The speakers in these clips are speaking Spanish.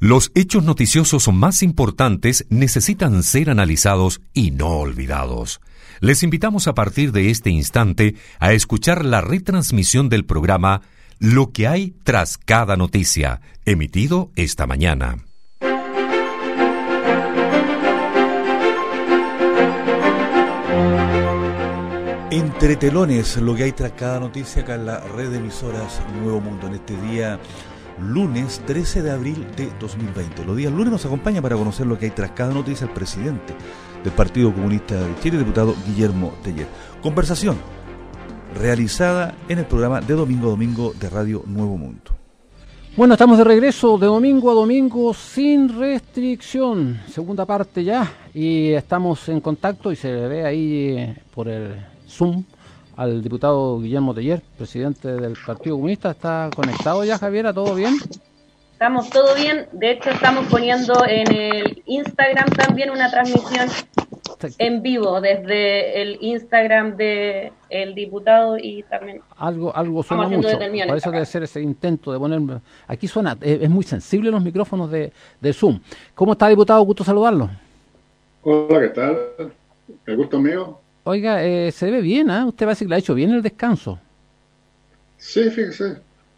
Los hechos noticiosos más importantes necesitan ser analizados y no olvidados. Les invitamos a partir de este instante a escuchar la retransmisión del programa Lo que hay tras cada noticia, emitido esta mañana. Entre telones, lo que hay tras cada noticia acá en la red de emisoras Nuevo Mundo en este día lunes 13 de abril de 2020. Los días lunes nos acompaña para conocer lo que hay tras cada noticia el presidente del Partido Comunista de Chile, diputado Guillermo Teller. Conversación realizada en el programa de domingo a domingo de Radio Nuevo Mundo. Bueno, estamos de regreso de domingo a domingo sin restricción, segunda parte ya, y estamos en contacto y se ve ahí por el Zoom al diputado Guillermo Teller, presidente del Partido Comunista. ¿Está conectado ya, Javiera? ¿Todo bien? Estamos todo bien. De hecho, estamos poniendo en el Instagram también una transmisión en vivo desde el Instagram de el diputado y también algo suena mucho. Por eso debe ser ese intento de ponerme. Aquí suena, es muy sensible los micrófonos de Zoom. ¿Cómo está, diputado? Gusto saludarlo. Hola, ¿qué tal? ¿El gusto mío? Oiga, se ve bien, ¿eh? Usted parece que le ha hecho bien el descanso. Sí, fíjese.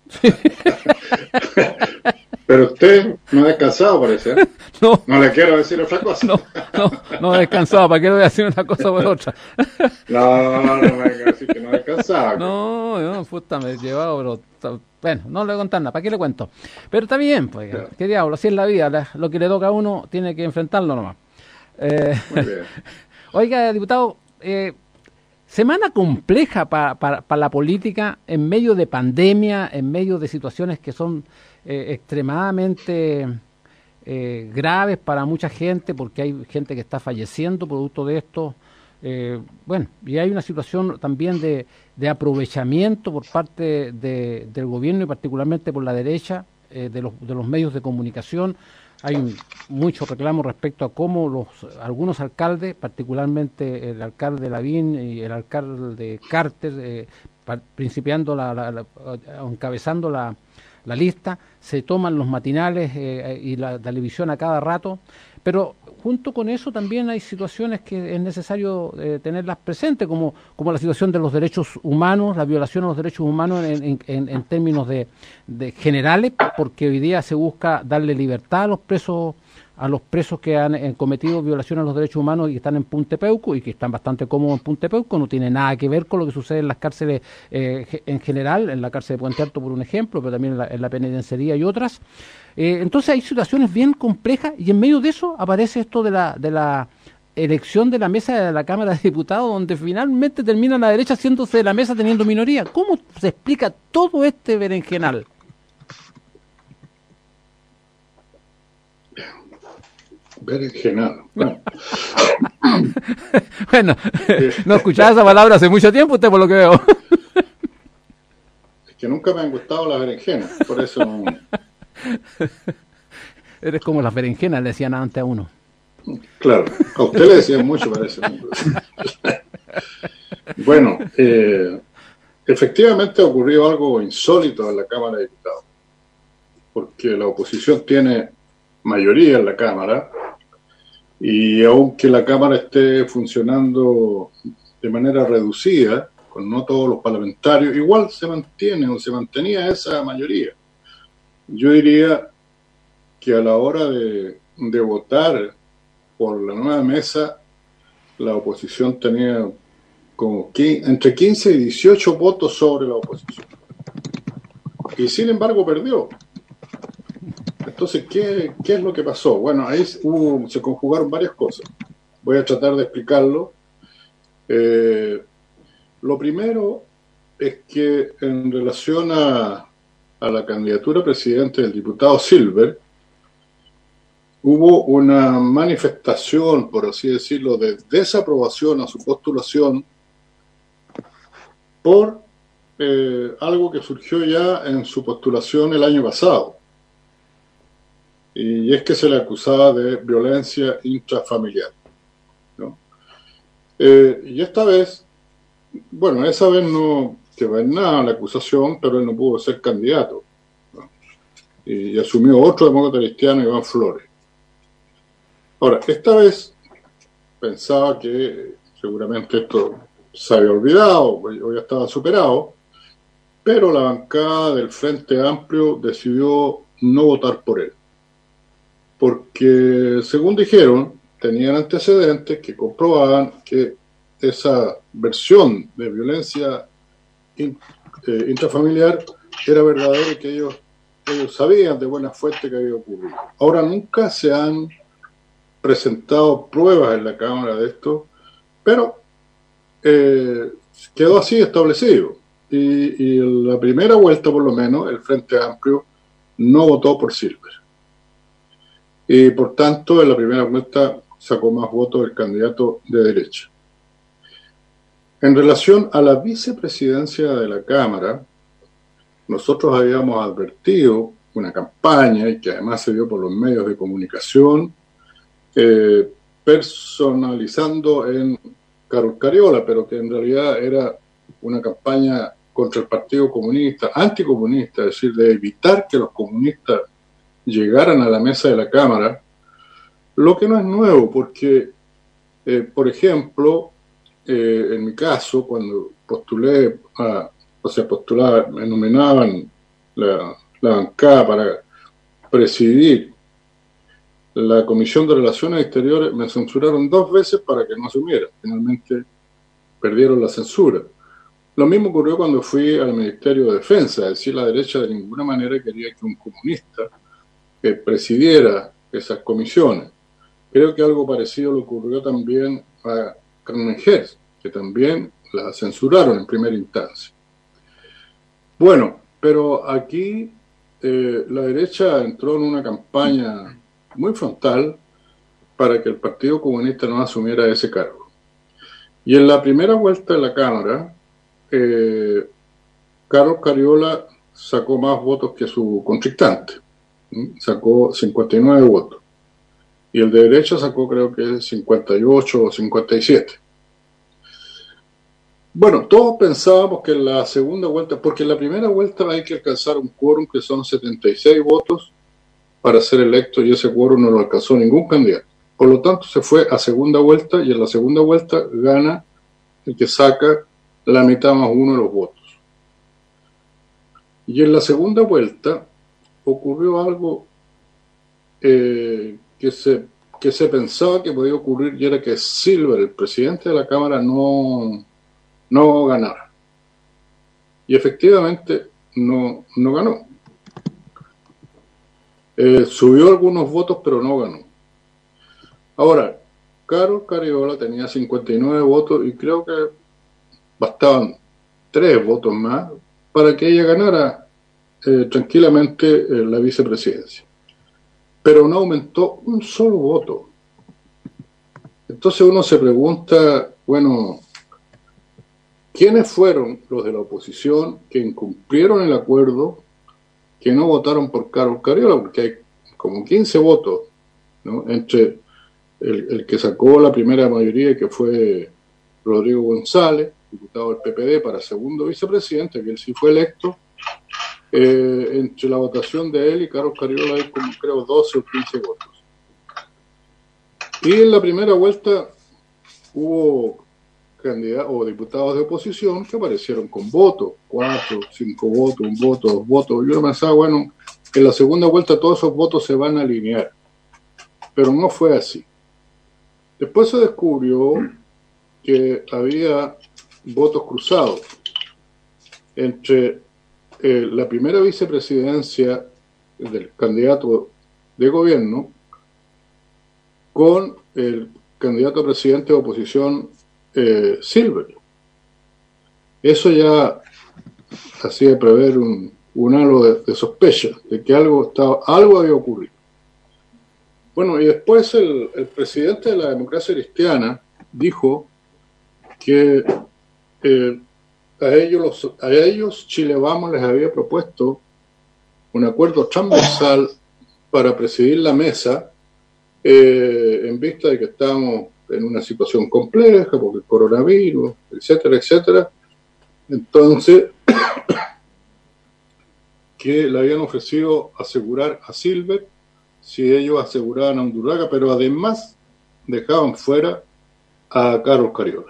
Pero usted no ha descansado, parece, ¿eh? No le quiero decir otra cosa. No he descansado. ¿Para qué le voy a decir una cosa por otra? No me venga a decir que no ha descansado. No, puta, me he llevado, pero bueno, no le voy a contar nada. ¿Para qué le cuento? Pero está bien, pues, claro. Qué diablo, así es la vida. Lo que le toca a uno tiene que enfrentarlo nomás. Muy bien. Oiga, diputado, semana compleja para la política en medio de pandemia, en medio de situaciones que son extremadamente graves para mucha gente, porque hay gente que está falleciendo producto de esto. Bueno, y hay una situación también de aprovechamiento por parte del gobierno y particularmente por la derecha de los medios de comunicación. Hay mucho reclamo respecto a cómo algunos alcaldes, particularmente el alcalde Lavín y el alcalde Carter, principiando encabezando la lista, se toman los matinales y la televisión a cada rato, pero junto con eso también hay situaciones que es necesario tenerlas presentes, como la situación de los derechos humanos, la violación a los derechos humanos en términos de generales, porque hoy día se busca darle libertad a los presos que han cometido violaciones a los derechos humanos y que están en Punta Peuco y que están bastante cómodos en Punta Peuco. No tiene nada que ver con lo que sucede en las cárceles en general, en la cárcel de Puente Alto por un ejemplo, pero también en la penitenciaría y otras. Entonces hay situaciones bien complejas y en medio de eso aparece esto de la elección de la mesa de la Cámara de Diputados, donde finalmente termina la derecha haciéndose de la mesa teniendo minoría. ¿Cómo se explica todo este berenjenal? Berenjenal. Bueno, bueno, no escuchaba esa palabra hace mucho tiempo usted, por lo que veo. Es que nunca me han gustado las berenjenas, por eso no. Eres como las berenjenas, le decían antes a uno. Claro, a usted le decían mucho, parece. Bueno, efectivamente ocurrió algo insólito en la Cámara de Diputados, porque la oposición tiene mayoría en la Cámara, y aunque la Cámara esté funcionando de manera reducida, con no todos los parlamentarios, igual se mantenía esa mayoría. Yo diría que a la hora de votar por la nueva mesa, la oposición tenía como entre 15 y 18 votos sobre la oposición. Y sin embargo perdió. Entonces, ¿qué es lo que pasó? Bueno, ahí se conjugaron varias cosas. Voy a tratar de explicarlo. Lo primero es que en relación a la candidatura a presidente del diputado Silver, hubo una manifestación, por así decirlo, de desaprobación a su postulación por algo que surgió ya en su postulación el año pasado. Y es que se le acusaba de violencia intrafamiliar, ¿no? Y esta vez, bueno, no quedó en nada la acusación, pero él no pudo ser candidato, ¿no? y asumió otro demócrata cristiano, Iván Flores. Ahora, esta vez pensaba que seguramente esto se había olvidado o ya estaba superado, pero la bancada del Frente Amplio decidió no votar por él, porque según dijeron, tenían antecedentes que comprobaban que esa versión de violencia intrafamiliar era verdadera y que ellos sabían de buena fuente que había ocurrido. Ahora, nunca se han presentado pruebas en la Cámara de esto, pero quedó así establecido. Y en la primera vuelta, por lo menos, el Frente Amplio no votó por Silver. Y por tanto, en la primera vuelta sacó más votos el candidato de derecha. En relación a la vicepresidencia de la Cámara, nosotros habíamos advertido una campaña, y que además se dio por los medios de comunicación, personalizando en Carol Cariola, pero que en realidad era una campaña contra el Partido Comunista, anticomunista, es decir, de evitar que los comunistas llegaran a la mesa de la Cámara, lo que no es nuevo, porque, por ejemplo, en mi caso, cuando me nominaban la bancada para presidir la Comisión de Relaciones Exteriores, me censuraron 2 veces para que no asumiera. Finalmente perdieron la censura. Lo mismo ocurrió cuando fui al Ministerio de Defensa, es decir, la derecha de ninguna manera quería que un comunista presidiera esas comisiones. Creo que algo parecido le ocurrió también a Carmen Gers, que también la censuraron en primera instancia. Bueno, pero aquí la derecha entró en una campaña muy frontal para que el Partido Comunista no asumiera ese cargo. Y en la primera vuelta de la Cámara, Carlos Cariola sacó más votos que su contrincante, sacó 59 votos. Y el de derecha sacó creo que 58 o 57. Bueno, todos pensábamos que en la segunda vuelta, porque en la primera vuelta hay que alcanzar un quórum que son 76 votos para ser electo, y ese quórum no lo alcanzó ningún candidato. Por lo tanto, se fue a segunda vuelta, y en la segunda vuelta gana el que saca la mitad más 1 de los votos. Y en la segunda vuelta ocurrió algo que se pensaba que podía ocurrir, y era que Silver, el presidente de la Cámara, no ganara. Y efectivamente no ganó. Subió algunos votos, pero no ganó. Ahora, Carol Cariola tenía 59 votos y creo que bastaban 3 votos más para que ella ganara tranquilamente la vicepresidencia. Pero no aumentó un solo voto. Entonces uno se pregunta, bueno, ¿quiénes fueron los de la oposición que incumplieron el acuerdo, que no votaron por Carol Cariola? Porque hay como 15 votos, ¿no?, entre el que sacó la primera mayoría, que fue Rodrigo González, diputado del PPD, para segundo vicepresidente, que él sí fue electo. Entre la votación de él y Carol Cariola hay como creo 12 o 15 votos. Y en la primera vuelta hubo candidatos o diputados de oposición que aparecieron con votos, 4, 5 votos, 1 voto, 2 votos. Yo pensaba, bueno, en la segunda vuelta todos esos votos se van a alinear, pero no fue así. Después se descubrió que había votos cruzados entre la primera vicepresidencia del candidato de gobierno con el candidato a presidente de oposición Silver. Eso ya hacía prever un halo de sospecha de que algo había ocurrido. Bueno, y después el presidente de la Democracia Cristiana dijo que a ellos Chile Vamos les había propuesto un acuerdo transversal para presidir la mesa en vista de que estábamos en una situación compleja porque el coronavirus, etcétera, etcétera. Entonces, que le habían ofrecido asegurar a Silver si ellos aseguraban a Undurraga, pero además dejaban fuera a Carlos Cariola.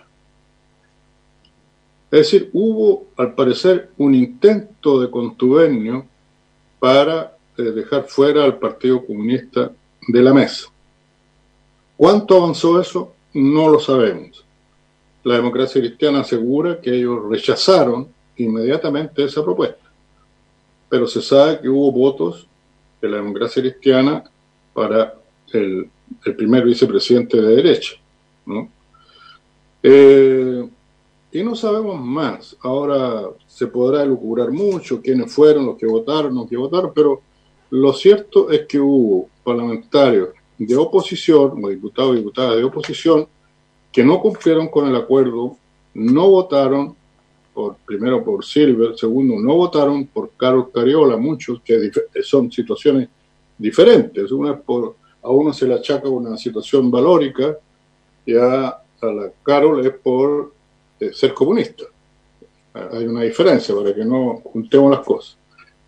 Es decir, hubo al parecer un intento de contubernio para dejar fuera al Partido Comunista de la mesa. ¿Cuánto avanzó eso? No lo sabemos. La Democracia Cristiana asegura que ellos rechazaron inmediatamente esa propuesta, pero se sabe que hubo votos de la Democracia Cristiana para el primer vicepresidente de derecha, ¿no? Y no sabemos más. Ahora se podrá elucubrar mucho quiénes fueron los que votaron, pero lo cierto es que hubo parlamentarios de oposición, o diputados y diputadas de oposición, que no cumplieron con el acuerdo, no votaron primero por Silver, segundo, no votaron por Carlos Cariola, muchos que son situaciones diferentes. A uno se le achaca una situación valórica y a la Carol es por ser comunista. Hay una diferencia para que no juntemos las cosas.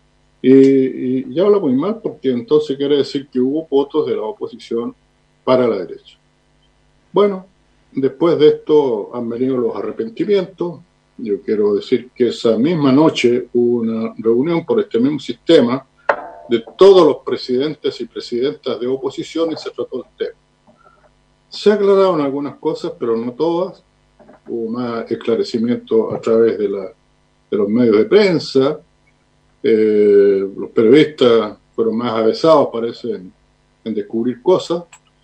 Y ya habla muy mal porque entonces quiere decir que hubo votos de la oposición para la derecha. Bueno, después de esto han venido los arrepentimientos. Yo quiero decir que esa misma noche hubo una reunión por este mismo sistema de todos los presidentes y presidentas de oposición y se trató el tema. Se aclararon algunas cosas, pero no todas. Hubo más esclarecimiento a través de los medios de prensa. Los periodistas fueron más avesados, parece, en descubrir cosas.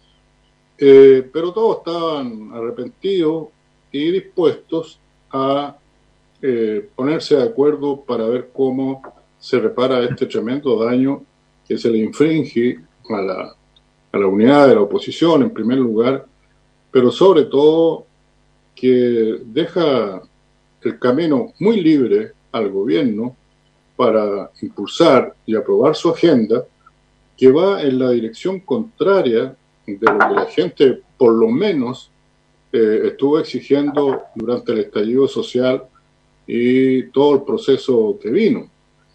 Pero todos estaban arrepentidos y dispuestos a ponerse de acuerdo para ver cómo se repara este tremendo daño que se le infringe a la unidad de la oposición, en primer lugar, pero sobre todo que deja el camino muy libre al gobierno para impulsar y aprobar su agenda, que va en la dirección contraria de lo que la gente, por lo menos, estuvo exigiendo durante el estallido social y todo el proceso que vino.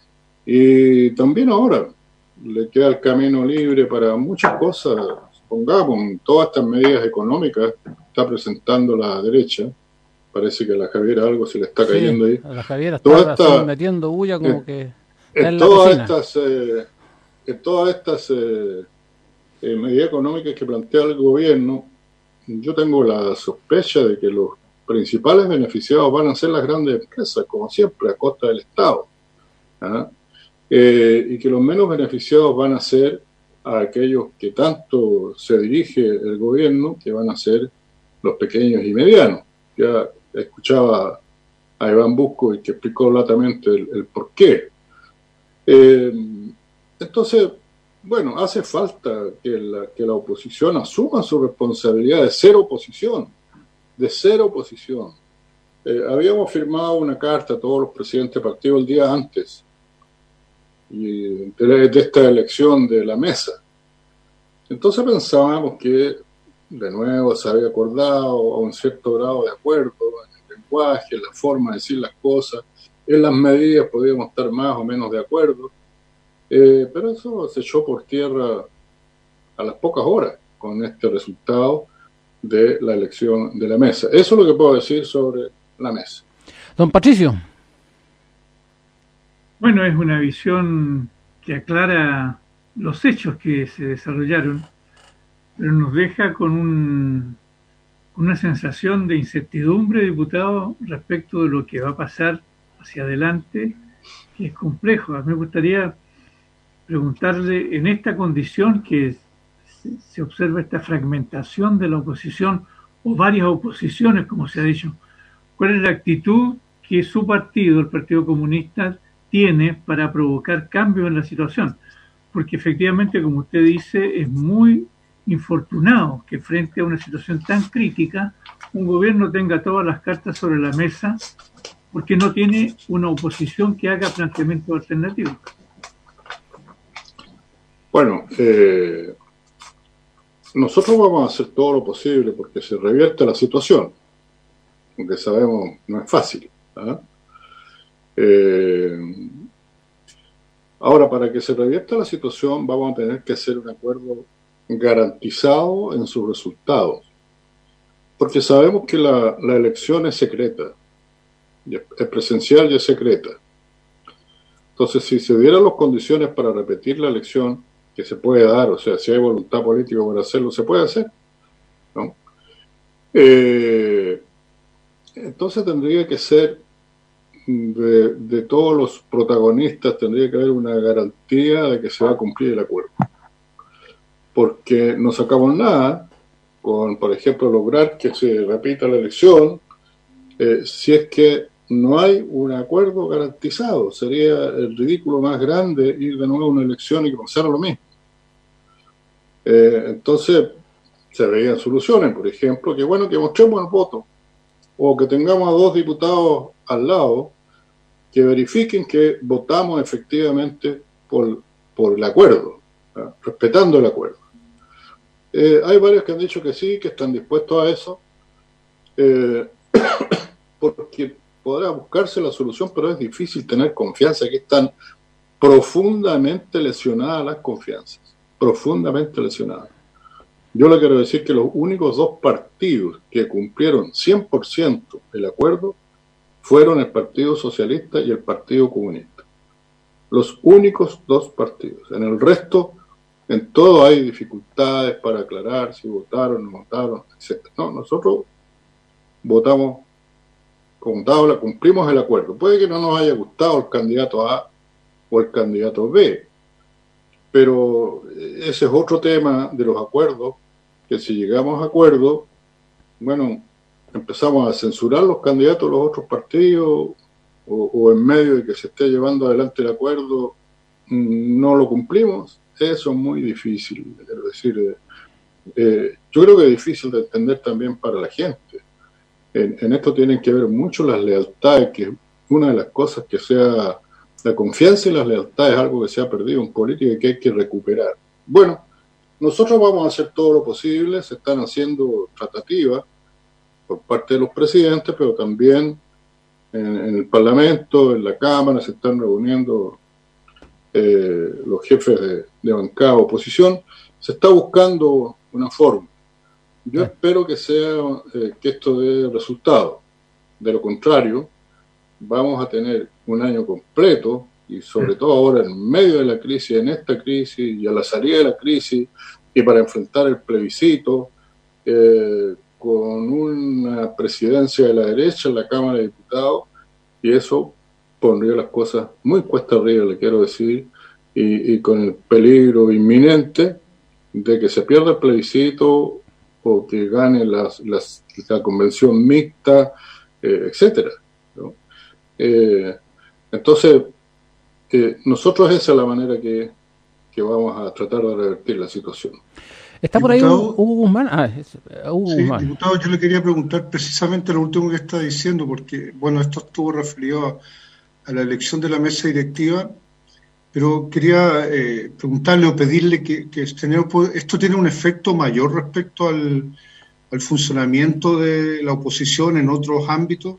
Y también ahora le queda el camino libre para muchas cosas, pongamos, todas estas medidas económicas que está presentando la derecha. Parece que a la Javiera algo se le está cayendo ahí. A la Javiera está metiendo bulla como que en todas estas medidas económicas que plantea el gobierno, yo tengo la sospecha de que los principales beneficiados van a ser las grandes empresas, como siempre, a costa del Estado. Y que los menos beneficiados van a ser a aquellos que tanto se dirige el gobierno, que van a ser los pequeños y medianos. Ya escuchaba a Iván Busco y que explicó latamente el por qué. Entonces, bueno, hace falta que la oposición asuma su responsabilidad de ser oposición. Habíamos firmado una carta a todos los presidentes de partido el día antes de esta elección de la mesa. Entonces pensábamos que de nuevo se había acordado a un cierto grado de acuerdo en el lenguaje, en la forma de decir las cosas, en las medidas podíamos estar más o menos de acuerdo, pero eso se echó por tierra a las pocas horas con este resultado de la elección de la mesa. Eso es lo que puedo decir sobre la mesa. Don Patricio. Bueno, es una visión que aclara los hechos que se desarrollaron, pero nos deja con una sensación de incertidumbre, diputado, respecto de lo que va a pasar hacia adelante, que es complejo. A mí me gustaría preguntarle, en esta condición que se observa esta fragmentación de la oposición, o varias oposiciones, como se ha dicho, ¿cuál es la actitud que su partido, el Partido Comunista, tiene para provocar cambios en la situación? Porque efectivamente, como usted dice, es muy infortunado que frente a una situación tan crítica un gobierno tenga todas las cartas sobre la mesa porque no tiene una oposición que haga planteamientos alternativos. Bueno, nosotros vamos a hacer todo lo posible porque se revierta la situación, aunque sabemos no es fácil. Ahora, para que se revierta la situación, vamos a tener que hacer un acuerdo garantizado en sus resultados, porque sabemos que la elección es secreta, es presencial y es secreta. Entonces, si se dieran las condiciones para repetir la elección, que se puede dar, o sea, si hay voluntad política para hacerlo, se puede hacer, ¿no? Entonces tendría que ser de todos los protagonistas, tendría que haber una garantía de que se va a cumplir el acuerdo. Porque no sacamos nada con, por ejemplo, lograr que se repita la elección, si es que no hay un acuerdo garantizado. Sería el ridículo más grande ir de nuevo a una elección y comenzar lo mismo. Entonces, se veían soluciones, por ejemplo, que bueno, que mostremos el voto, o que tengamos a 2 diputados al lado que verifiquen que votamos efectivamente por el acuerdo, ¿no? Respetando el acuerdo. Hay varios que han dicho que sí, que están dispuestos a eso, porque podrá buscarse la solución, pero es difícil tener confianza, que están profundamente lesionadas las confianzas, profundamente lesionadas. Yo le quiero decir que los únicos 2 partidos que cumplieron 100% el acuerdo fueron el Partido Socialista y el Partido Comunista. Los únicos 2 partidos. En el resto, en todo hay dificultades para aclarar si votaron o no votaron, etc. No, nosotros votamos con tabla, cumplimos el acuerdo. Puede que no nos haya gustado el candidato A o el candidato B, pero ese es otro tema de los acuerdos, que si llegamos a acuerdo, bueno, empezamos a censurar los candidatos de los otros partidos, o en medio de que se esté llevando adelante el acuerdo, no lo cumplimos. Eso es muy difícil, quiero decir, yo creo que es difícil de entender también para la gente. En esto tienen que ver mucho las lealtades, que una de las cosas que sea, la confianza y las lealtades es algo que se ha perdido en política y que hay que recuperar. Bueno, nosotros vamos a hacer todo lo posible, se están haciendo tratativas por parte de los presidentes, pero también en el Parlamento, en la Cámara, se están reuniendo los jefes de bancada de oposición, se está buscando una forma. Yo espero que esto dé resultado. De lo contrario, vamos a tener un año completo, y sobre todo ahora en medio de la crisis, en esta crisis y a la salida de la crisis, y para enfrentar el plebiscito, con una presidencia de la derecha en la Cámara de Diputados, y eso pondría las cosas muy cuesta arriba, le quiero decir, y con el peligro inminente de que se pierda el plebiscito o que gane la convención mixta, etcétera, ¿no? Entonces, nosotros esa es la manera que vamos a tratar de revertir la situación. Está por ahí Hugo Guzmán. Hugo Guzmán. Diputado, yo le quería preguntar precisamente lo último que está diciendo, porque, bueno, esto estuvo referido a la elección de la mesa directiva, pero quería preguntarle o pedirle que esto tiene un efecto mayor respecto al funcionamiento de la oposición en otros ámbitos.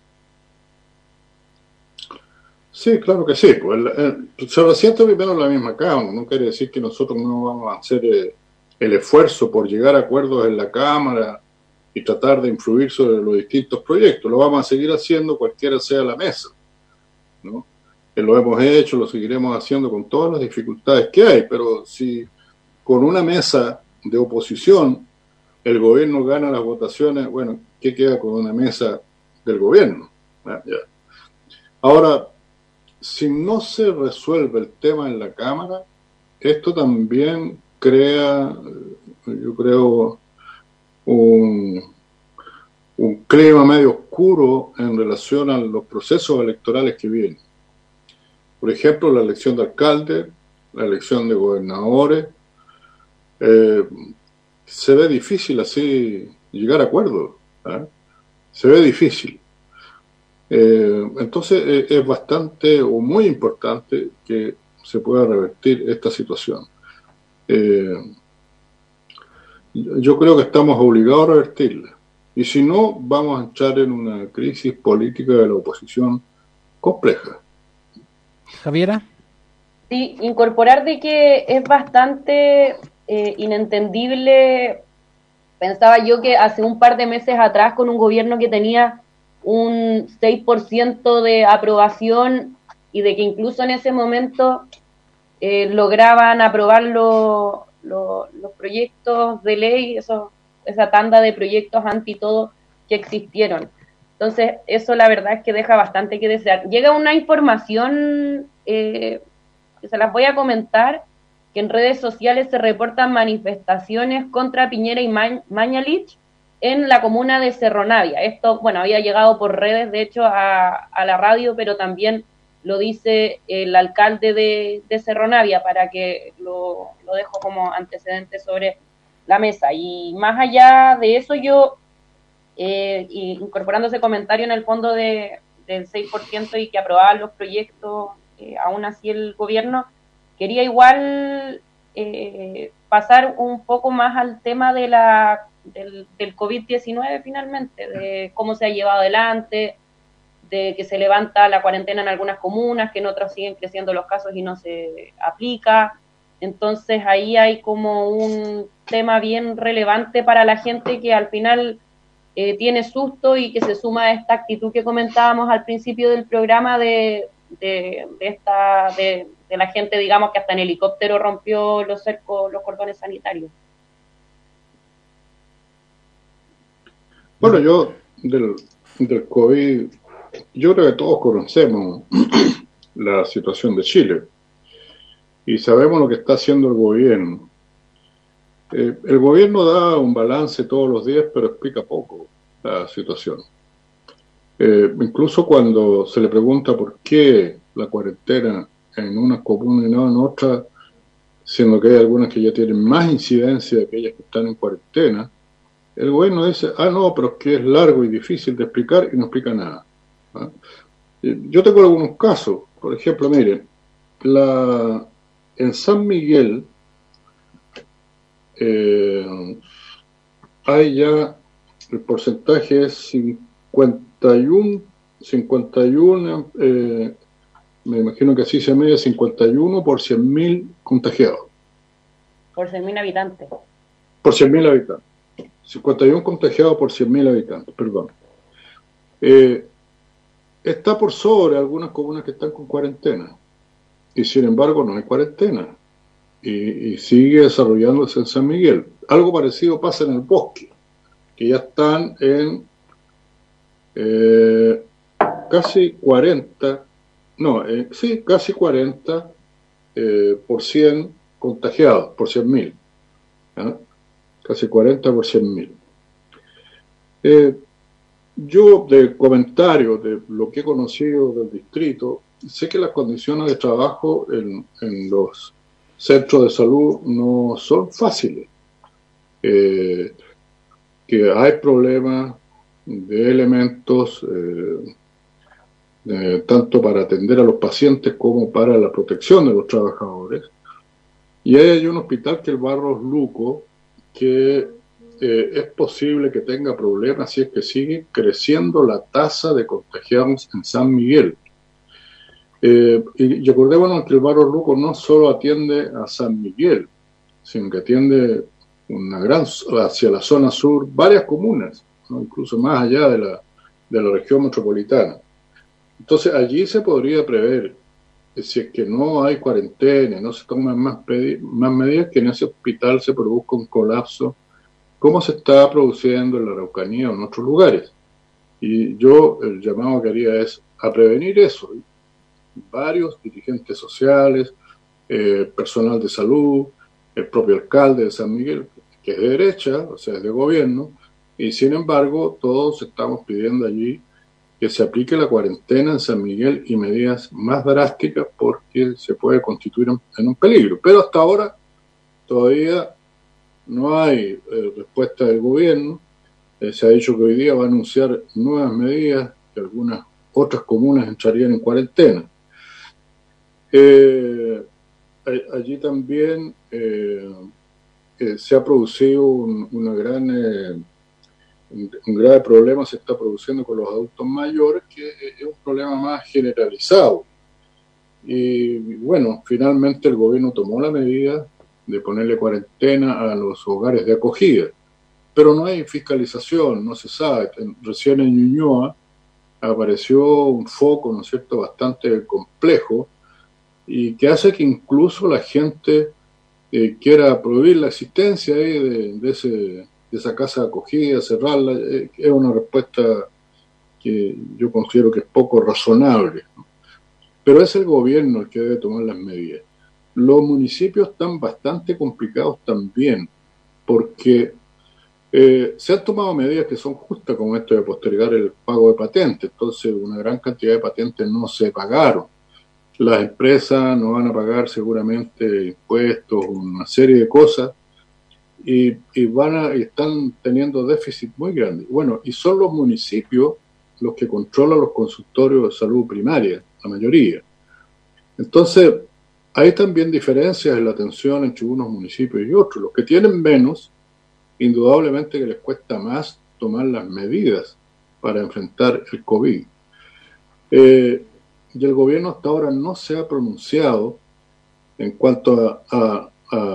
Sí, claro que sí. Pues, se resiente primero la misma Cámara. No quiere decir que nosotros no vamos a hacer el esfuerzo por llegar a acuerdos en la Cámara y tratar de influir sobre los distintos proyectos. Lo vamos a seguir haciendo cualquiera sea la mesa, ¿no? Lo hemos hecho, lo seguiremos haciendo con todas las dificultades que hay, pero si con una mesa de oposición el gobierno gana las votaciones, bueno, ¿qué queda con una mesa del gobierno? Ya. Ahora, si no se resuelve el tema en la Cámara, esto también crea, yo creo, un clima medio oscuro en relación a los procesos electorales que vienen. Por ejemplo, la elección de alcalde, la elección de gobernadores, se ve difícil así llegar a acuerdos, ¿eh? Se ve difícil. Entonces es bastante o muy importante que se pueda revertir esta situación. Yo creo que estamos obligados a revertirla. Y si no, vamos a entrar en una crisis política de la oposición compleja. Javiera. Sí, incorporar de que es bastante inentendible. Pensaba yo que hace un par de meses atrás, con un gobierno que tenía un 6% de aprobación y de que incluso en ese momento lograban aprobar los proyectos de ley, esa tanda de proyectos anti todo que existieron. Entonces, eso la verdad es que deja bastante que desear. Llega una información que se las voy a comentar, que en redes sociales se reportan manifestaciones contra Piñera y Mañalich en la comuna de Cerro Navia. Esto, bueno, había llegado por redes, de hecho, a la radio, pero también lo dice el alcalde de Cerro Navia, para que lo dejo como antecedente sobre la mesa. Y más allá de eso, yo, incorporando ese comentario en el fondo del 6% y que aprobaban los proyectos, aún así el gobierno, quería igual pasar un poco más al tema de del COVID-19 finalmente, de cómo se ha llevado adelante, de que se levanta la cuarentena en algunas comunas, que en otras siguen creciendo los casos y no se aplica. Entonces ahí hay como un tema bien relevante para la gente que al final tiene susto y que se suma a esta actitud que comentábamos al principio del programa de la gente, digamos, que hasta en helicóptero rompió los cercos, los cordones sanitarios. Bueno, yo del COVID, yo creo que todos conocemos la situación de Chile y sabemos lo que está haciendo el gobierno. El gobierno da un balance todos los días, pero explica poco la situación. Incluso cuando se le pregunta por qué la cuarentena en unas comunas y no en otras, siendo que hay algunas que ya tienen más incidencia que aquellas que están en cuarentena, el gobierno dice, no, pero es que es largo y difícil de explicar y no explica nada. ¿Ah? Yo tengo algunos casos, por ejemplo, miren, en San Miguel hay ya, el porcentaje es 51, me imagino que así se mide, 51 por 100.000 contagiados. Por 100.000 habitantes. Por 100.000 habitantes. 51 contagiados por 100.000 habitantes, perdón. Está por sobre algunas comunas que están con cuarentena. Y sin embargo no hay cuarentena. Y sigue desarrollándose en San Miguel. Algo parecido pasa en el Bosque, que ya están en casi 40, casi 40 por 100 contagiados, por 100.000. ¿Ah? Casi 40 por 100.000. Yo, de comentarios de lo que he conocido del distrito, sé que las condiciones de trabajo en los centros de salud no son fáciles. Que hay problemas de elementos, tanto para atender a los pacientes como para la protección de los trabajadores. Y hay un hospital que es el Barros Luco, que es posible que tenga problemas si es que sigue creciendo la tasa de contagiados en San Miguel. Y acordémonos que el Barros Luco no solo atiende a San Miguel, sino que atiende hacia la zona sur, varias comunas, ¿no? Incluso más allá de la región metropolitana. Entonces allí se podría prever, si es que no hay cuarentena, no se toman más medidas, que en ese hospital se produzca un colapso, como se está produciendo en la Araucanía o en otros lugares. Y yo el llamado que haría es a prevenir eso. Varios dirigentes sociales, personal de salud, el propio alcalde de San Miguel, que es de derecha, o sea, es de gobierno, y sin embargo todos estamos pidiendo allí que se aplique la cuarentena en San Miguel y medidas más drásticas, porque se puede constituir en un peligro. Pero hasta ahora todavía no hay respuesta del gobierno. Se ha dicho que hoy día va a anunciar nuevas medidas, que algunas otras comunas entrarían en cuarentena. Allí también se ha producido un grave problema, se está produciendo con los adultos mayores, que es un problema más generalizado. Y bueno, finalmente el gobierno tomó la medida de ponerle cuarentena a los hogares de acogida, pero no hay fiscalización, no se sabe. Recién en Ñuñoa apareció un foco, ¿no es cierto?, bastante complejo y que hace que incluso la gente quiera prohibir la existencia de esa casa de acogida, cerrarla. Es una respuesta que yo considero que es poco razonable, ¿no? Pero es el gobierno el que debe tomar las medidas. Los municipios están bastante complicados también, porque se han tomado medidas que son justas, como esto de postergar el pago de patentes. Entonces, una gran cantidad de patentes no se pagaron. Las empresas no van a pagar seguramente impuestos, una serie de cosas, y están teniendo déficit muy grandes. Bueno, y son los municipios los que controlan los consultorios de salud primaria, la mayoría. Entonces, hay también diferencias en la atención entre unos municipios y otros. Los que tienen menos, indudablemente que les cuesta más tomar las medidas para enfrentar el COVID. Y el gobierno hasta ahora no se ha pronunciado en cuanto a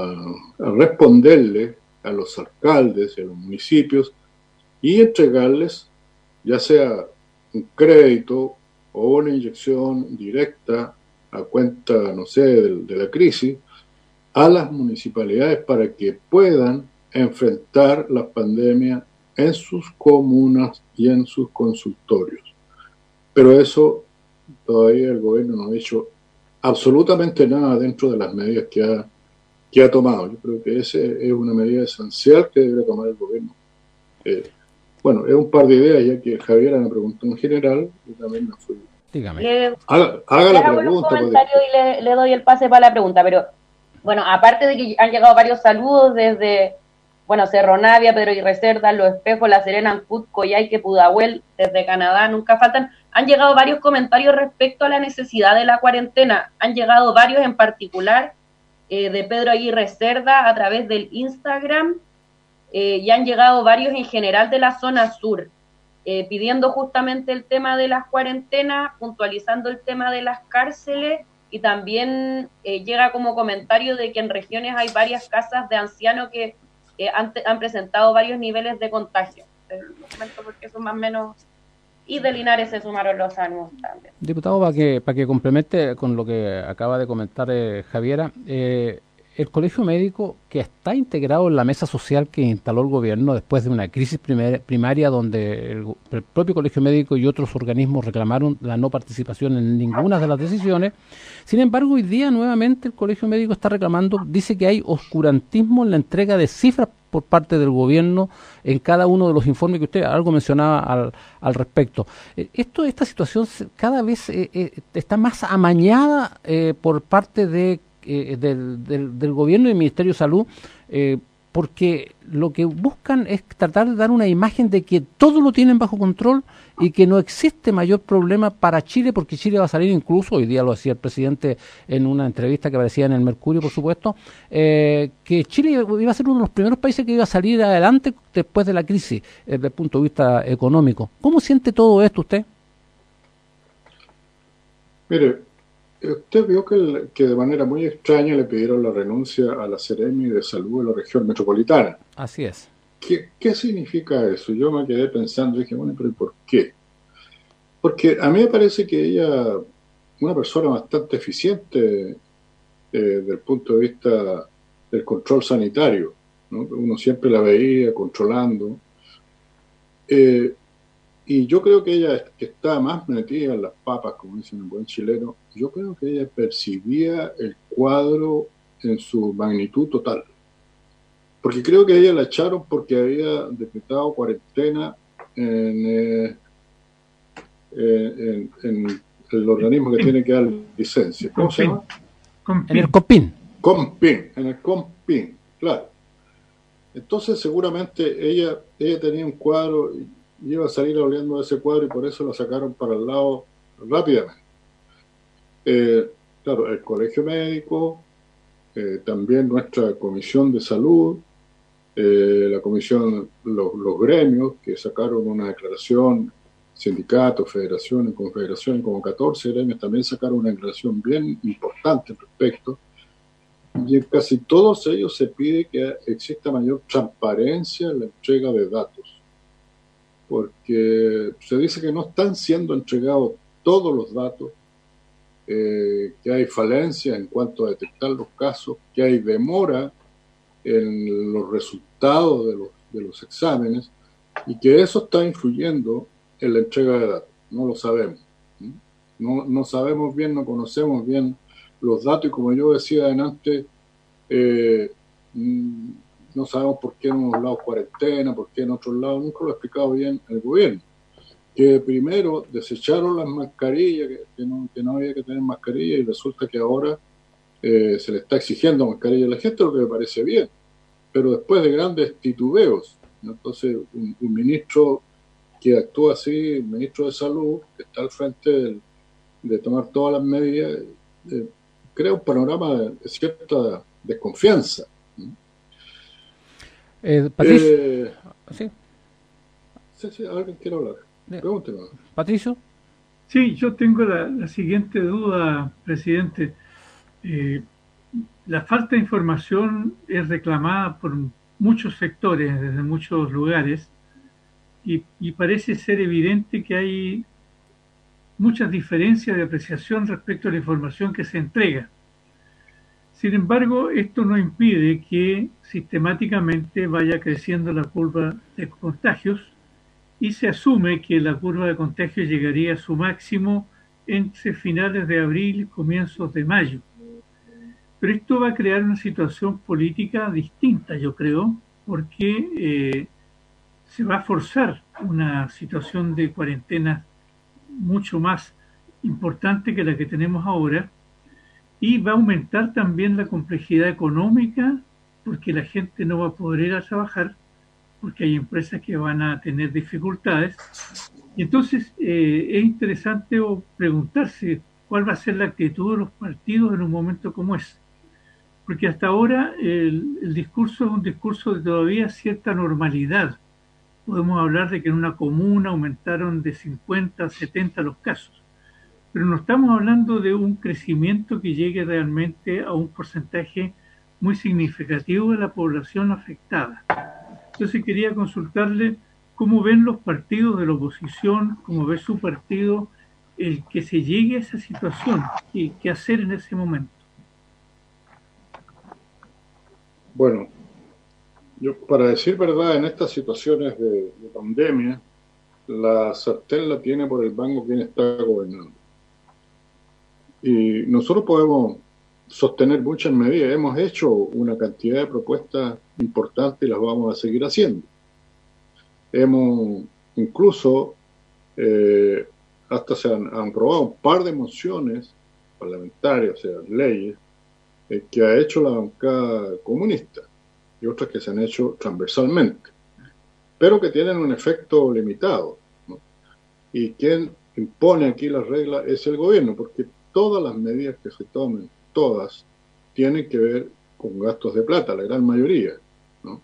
responderle a los alcaldes y a los municipios y entregarles ya sea un crédito o una inyección directa a cuenta, no sé, de la crisis, a las municipalidades para que puedan enfrentar la pandemia en sus comunas y en sus consultorios. Pero eso todavía el gobierno no ha hecho absolutamente nada dentro de las medidas que ha tomado. Yo creo que esa es una medida esencial que debe tomar el gobierno. Bueno, es un par de ideas, ya que Javiera me preguntó en general y también me fui. Dígame. Haga la pregunta. Y le doy el pase para la pregunta, pero bueno, aparte de que han llegado varios saludos desde, bueno, Cerro Navia, Pedro Aguirre Cerda, Los Espejos, La Serena, Ancud, Coyhaique, Pudahuel, desde Canadá, nunca faltan. Han llegado varios comentarios respecto a la necesidad de la cuarentena. Han llegado varios en particular de Pedro Aguirre Cerda a través del Instagram y han llegado varios en general de la zona sur, pidiendo justamente el tema de las cuarentenas, puntualizando el tema de las cárceles y también llega como comentario de que en regiones hay varias casas de ancianos que han presentado varios niveles de contagio. Porque son más o menos... Y de Linares se sumaron los saludos también. Diputado, para que complemente con lo que acaba de comentar Javiera, el colegio médico, que está integrado en la mesa social que instaló el gobierno después de una crisis primaria donde el propio colegio médico y otros organismos reclamaron la no participación en ninguna de las decisiones. Sin embargo, hoy día nuevamente el colegio médico está reclamando, dice que hay oscurantismo en la entrega de cifras por parte del gobierno en cada uno de los informes que usted algo mencionaba al respecto. Esta situación cada vez está más amañada por parte del gobierno y del Ministerio de Salud, porque lo que buscan es tratar de dar una imagen de que todo lo tienen bajo control y que no existe mayor problema para Chile, porque Chile va a salir, incluso hoy día lo decía el presidente en una entrevista que aparecía en el Mercurio, por supuesto, que Chile iba a ser uno de los primeros países que iba a salir adelante después de la crisis desde el punto de vista económico. ¿Cómo siente todo esto usted? Mire, usted vio que de manera muy extraña le pidieron la renuncia a la Seremi de Salud de la región metropolitana. Así es. ¿Qué significa eso? Yo me quedé pensando y dije, bueno, pero ¿por qué? Porque a mí me parece que ella, una persona bastante eficiente desde el punto de vista del control sanitario, ¿no? Uno siempre la veía controlando. Y yo creo que ella, que está más metida en las papas, como dicen en buen chileno, yo creo que ella percibía el cuadro en su magnitud total. Porque creo que ella la echaron porque había decretado cuarentena en el organismo que tiene que dar licencia. ¿Cómo se llama? En el COPIN. En el COPIN, claro. Entonces seguramente ella tenía un cuadro y iba a salir hablando de ese cuadro y por eso la sacaron para el lado rápidamente. Claro, el colegio médico, también nuestra comisión de salud, la comisión, los gremios que sacaron una declaración sindicatos, federaciones, confederaciones, como 14 gremios, también sacaron una declaración bien importante al respecto. Y en casi todos ellos se pide que exista mayor transparencia en la entrega de datos, porque se dice que no están siendo entregados todos los datos, que hay falencias en cuanto a detectar los casos, que hay demora en los resultados de los exámenes, y que eso está influyendo en la entrega de datos. No lo sabemos. No sabemos bien, no conocemos bien los datos, y como yo decía adelante, no sabemos por qué en unos lados cuarentena, por qué en otros lados, nunca lo ha explicado bien el gobierno. Que primero desecharon las mascarillas, que no había que tener mascarilla, y resulta que ahora se le está exigiendo mascarilla a la gente, lo que me parece bien, pero después de grandes titubeos, ¿no? Entonces un ministro que actúa así, el ministro de Salud, que está al frente de tomar todas las medidas, crea un panorama de cierta desconfianza. Patricio, ¿sí? Sí, alguien quiere hablar. Pregúnteme. Patricio. Sí, yo tengo la siguiente duda, presidente. La falta de información es reclamada por muchos sectores, desde muchos lugares, y parece ser evidente que hay muchas diferencias de apreciación respecto a la información que se entrega. Sin embargo, esto no impide que sistemáticamente vaya creciendo la curva de contagios, y se asume que la curva de contagios llegaría a su máximo entre finales de abril y comienzos de mayo. Pero esto va a crear una situación política distinta, yo creo, porque se va a forzar una situación de cuarentena mucho más importante que la que tenemos ahora, y va a aumentar también la complejidad económica, porque la gente no va a poder ir a trabajar, porque hay empresas que van a tener dificultades. Y entonces es interesante preguntarse cuál va a ser la actitud de los partidos en un momento como ese. Porque hasta ahora el discurso es un discurso de todavía cierta normalidad. Podemos hablar de que en una comuna aumentaron de 50 a 70 los casos, pero no estamos hablando de un crecimiento que llegue realmente a un porcentaje muy significativo de la población afectada. Entonces quería consultarle cómo ven los partidos de la oposición, cómo ve su partido el que se llegue a esa situación y qué hacer en ese momento. Bueno, yo, para decir verdad, en estas situaciones de pandemia, la sartén la tiene por el mango quien está gobernando. Y nosotros podemos sostener muchas medidas. Hemos hecho una cantidad de propuestas importantes y las vamos a seguir haciendo. Hemos incluso, hasta se han aprobado un par de mociones parlamentarias, o sea, leyes, que ha hecho la bancada comunista, y otras que se han hecho transversalmente, pero que tienen un efecto limitado, ¿no? Y quien impone aquí las reglas es el gobierno, porque todas las medidas que se tomen, todas, tienen que ver con gastos de plata, la gran mayoría, ¿no?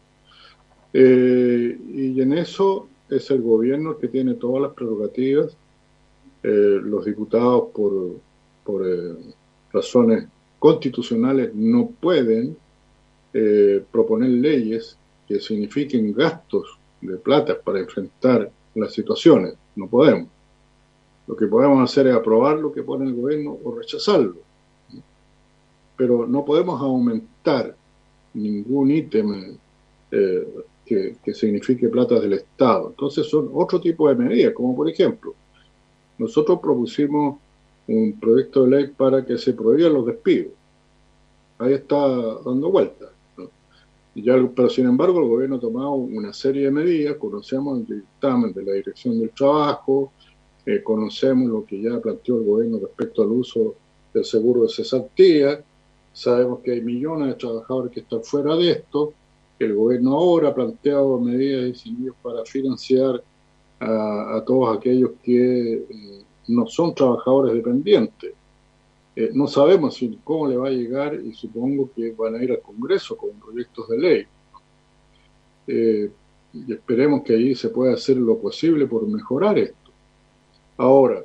Y en eso es el gobierno el que tiene todas las prerrogativas. Los diputados, por razones constitucionales, no pueden proponer leyes que signifiquen gastos de plata para enfrentar las situaciones. No podemos. Lo que podemos hacer es aprobar lo que pone el gobierno o rechazarlo. Pero no podemos aumentar ningún ítem que signifique plata del Estado. Entonces son otro tipo de medidas, como por ejemplo, nosotros propusimos un proyecto de ley para que se prohíban los despidos. Ahí está dando vueltas, ¿no? Pero sin embargo el gobierno ha tomado una serie de medidas. Conocemos el dictamen de la Dirección del Trabajo, conocemos lo que ya planteó el gobierno respecto al uso del seguro de cesantía. Sabemos que hay millones de trabajadores que están fuera de esto. El gobierno ahora ha planteado medidas y incentivos para financiar a todos aquellos que no son trabajadores dependientes. No sabemos cómo le va a llegar, y supongo que van a ir al Congreso con proyectos de ley. Y esperemos que allí se pueda hacer lo posible por mejorar esto. Ahora,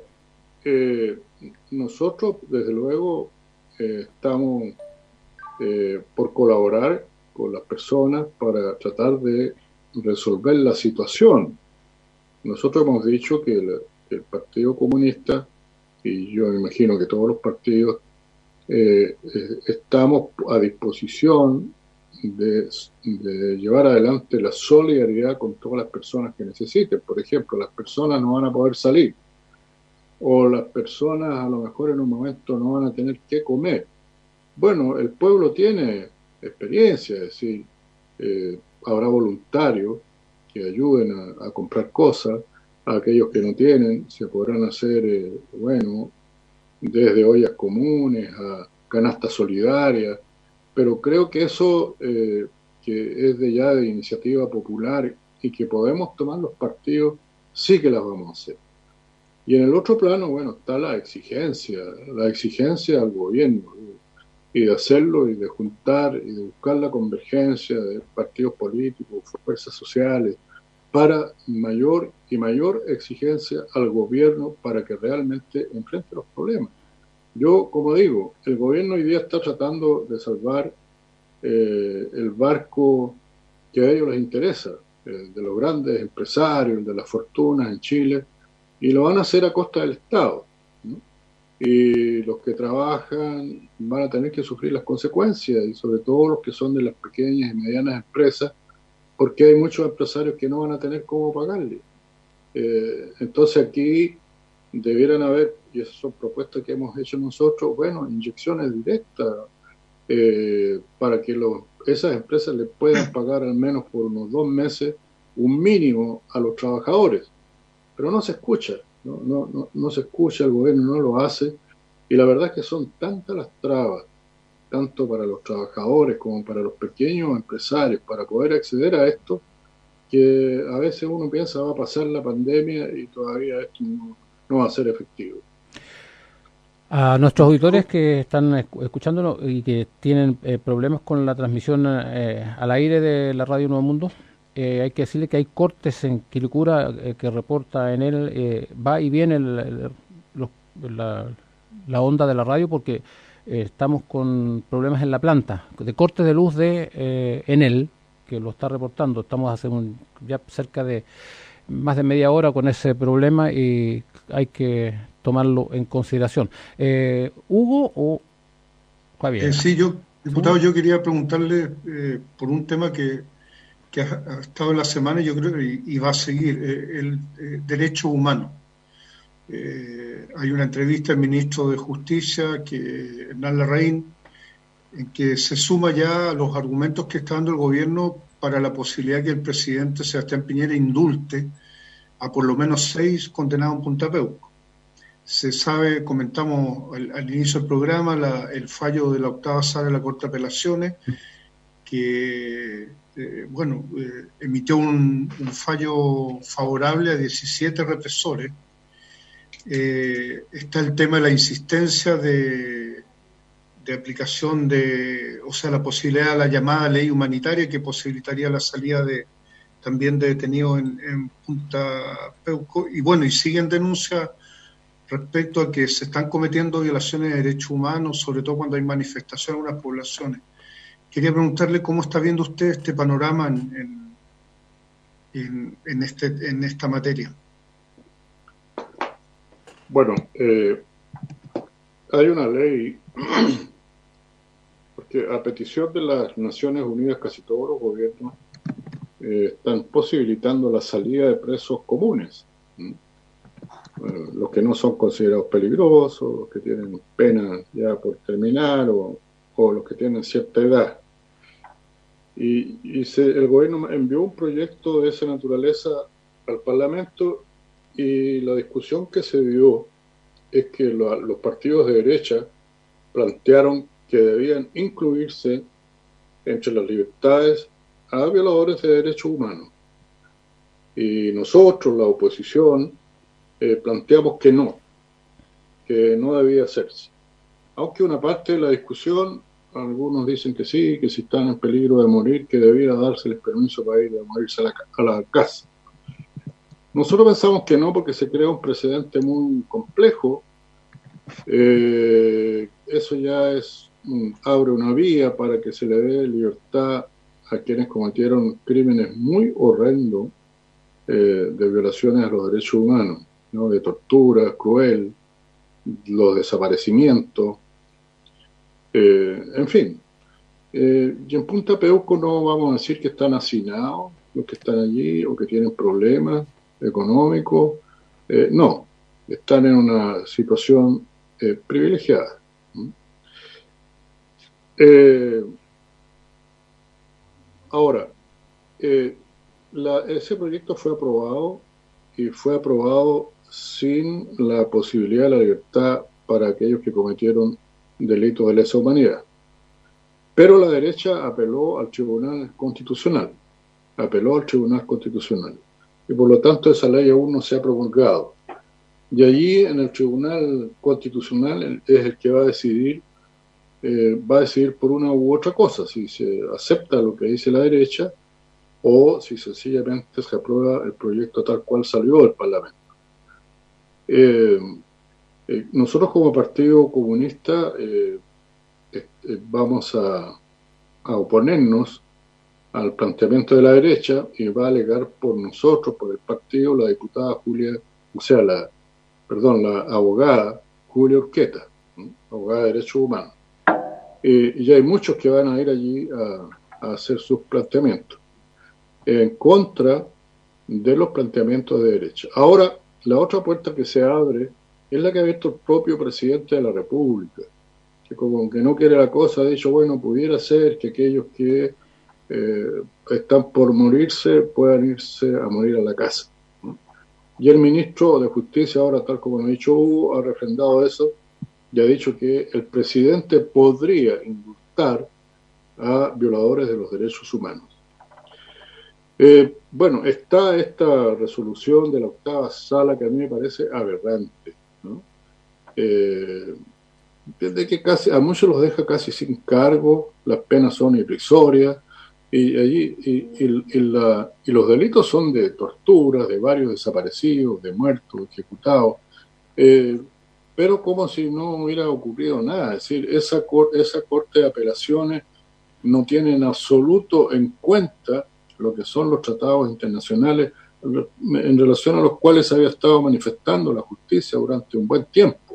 nosotros, desde luego, estamos por colaborar con las personas para tratar de resolver la situación. Nosotros hemos dicho que el Partido Comunista, y yo me imagino que todos los partidos, estamos a disposición de llevar adelante la solidaridad con todas las personas que necesiten. Por ejemplo, las personas no van a poder salir, o las personas a lo mejor en un momento no van a tener que comer. Bueno, el pueblo tiene experiencia, es decir, habrá voluntarios que ayuden a comprar cosas. A aquellos que no tienen se podrán hacer, desde ollas comunes a canastas solidarias, pero creo que eso que es de iniciativa popular y que podemos tomar los partidos, sí que las vamos a hacer. Y en el otro plano, bueno, está la exigencia al gobierno, y de hacerlo, y de juntar, y de buscar la convergencia de partidos políticos, fuerzas sociales, para mayor y mayor exigencia al gobierno para que realmente enfrente los problemas. Yo, como digo, el gobierno hoy día está tratando de salvar el barco que a ellos les interesa, de los grandes empresarios, de las fortunas en Chile, y lo van a hacer a costa del Estado, ¿no? Y los que trabajan van a tener que sufrir las consecuencias, y sobre todo los que son de las pequeñas y medianas empresas, porque hay muchos empresarios que no van a tener cómo pagarle. Entonces aquí debieran haber, y esas son propuestas que hemos hecho nosotros, inyecciones directas para que esas empresas le puedan pagar al menos por unos 2 meses un mínimo a los trabajadores. Pero no se escucha, no se escucha, el gobierno no lo hace, y la verdad es que son tantas las trabas, tanto para los trabajadores como para los pequeños empresarios, para poder acceder a esto, que a veces uno piensa va a pasar la pandemia y todavía esto no va a ser efectivo. A nuestros auditores que están escuchándolo y que tienen problemas con la transmisión al aire de la Radio Nuevo Mundo, hay que decirle que hay cortes en Quilicura que reporta en él, va y viene la onda de la radio, porque estamos con problemas en la planta, de cortes de luz de Enel, que lo está reportando. Estamos hace ya cerca de más de media hora con ese problema y hay que tomarlo en consideración. ¿Hugo o Javier? Sí, diputado, yo quería preguntarle por un tema que ha estado en la semana, yo creo, y va a seguir, el derecho humano. Hay una entrevista del ministro de Justicia, Hernán Larraín, en que se suma ya a los argumentos que está dando el gobierno para la posibilidad que el presidente Sebastián Piñera indulte a por lo menos 6 condenados en Punta Peuco. Se sabe, comentamos al inicio del programa, el fallo de la 8ª Sala de la Corte de Apelaciones, que emitió un fallo favorable a 17 represores. Está el tema de la insistencia de aplicación la posibilidad de la llamada ley humanitaria, que posibilitaría la salida también de detenidos en Punta Peuco, y siguen denuncias respecto a que se están cometiendo violaciones de derechos humanos, sobre todo cuando hay manifestaciones en unas poblaciones. Quería preguntarle cómo está viendo usted este panorama en esta materia. Bueno, hay una ley, porque a petición de las Naciones Unidas casi todos los gobiernos están posibilitando la salida de presos comunes, los que no son considerados peligrosos, los que tienen pena ya por terminar o los que tienen cierta edad. Y el gobierno envió un proyecto de esa naturaleza al Parlamento, y la discusión que se dio es que los partidos de derecha plantearon que debían incluirse entre las libertades a violadores de derechos humanos. Y nosotros, la oposición, planteamos que no debía hacerse. Aunque una parte de la discusión, algunos dicen que sí, que si están en peligro de morir, que debiera dárseles permiso para ir a morirse a la casa. Nosotros pensamos que no, porque se crea un precedente muy complejo. Eso ya abre una vía para que se le dé libertad a quienes cometieron crímenes muy horrendos de violaciones a los derechos humanos, ¿no? De tortura cruel, los desaparecimientos, en fin. Y en Punta Peuco no vamos a decir que están hacinados los que están allí o que tienen problemas económicos. No, están en una situación privilegiada. Ahora, ese proyecto fue aprobado y fue aprobado sin la posibilidad de la libertad para aquellos que cometieron delitos de lesa humanidad. Pero la derecha apeló al Tribunal Constitucional, y por lo tanto esa ley aún no se ha promulgado. Y allí en el Tribunal Constitucional es el que va a decidir por una u otra cosa, si se acepta lo que dice la derecha o si sencillamente se aprueba el proyecto tal cual salió del Parlamento. Nosotros como Partido Comunista vamos a oponernos al planteamiento de la derecha, y va a alegar por nosotros, por el partido, la diputada la abogada Julia Urqueta, abogada de Derechos Humanos. Y hay muchos que van a ir allí a hacer sus planteamientos en contra de los planteamientos de derecha. Ahora, la otra puerta que se abre es la que ha abierto el propio presidente de la República, que como que no quiere la cosa, ha dicho, bueno, pudiera ser que aquellos que están por morirse puedan irse a morir a la casa. Y el ministro de Justicia, ahora tal como lo ha dicho Hugo, ha refrendado eso y ha dicho que el presidente podría indultar a violadores de los derechos humanos. Bueno, está esta resolución de la 8ª Sala que a mí me parece aberrante, ¿no? Desde que casi a muchos los deja casi sin cargo, las penas son irrisorias, y los delitos son de torturas, de varios desaparecidos, de muertos, ejecutados, pero como si no hubiera ocurrido nada. Es decir, esa Corte de Apelaciones no tiene en absoluto en cuenta lo que son los tratados internacionales en relación a los cuales se había estado manifestando la justicia durante un buen tiempo.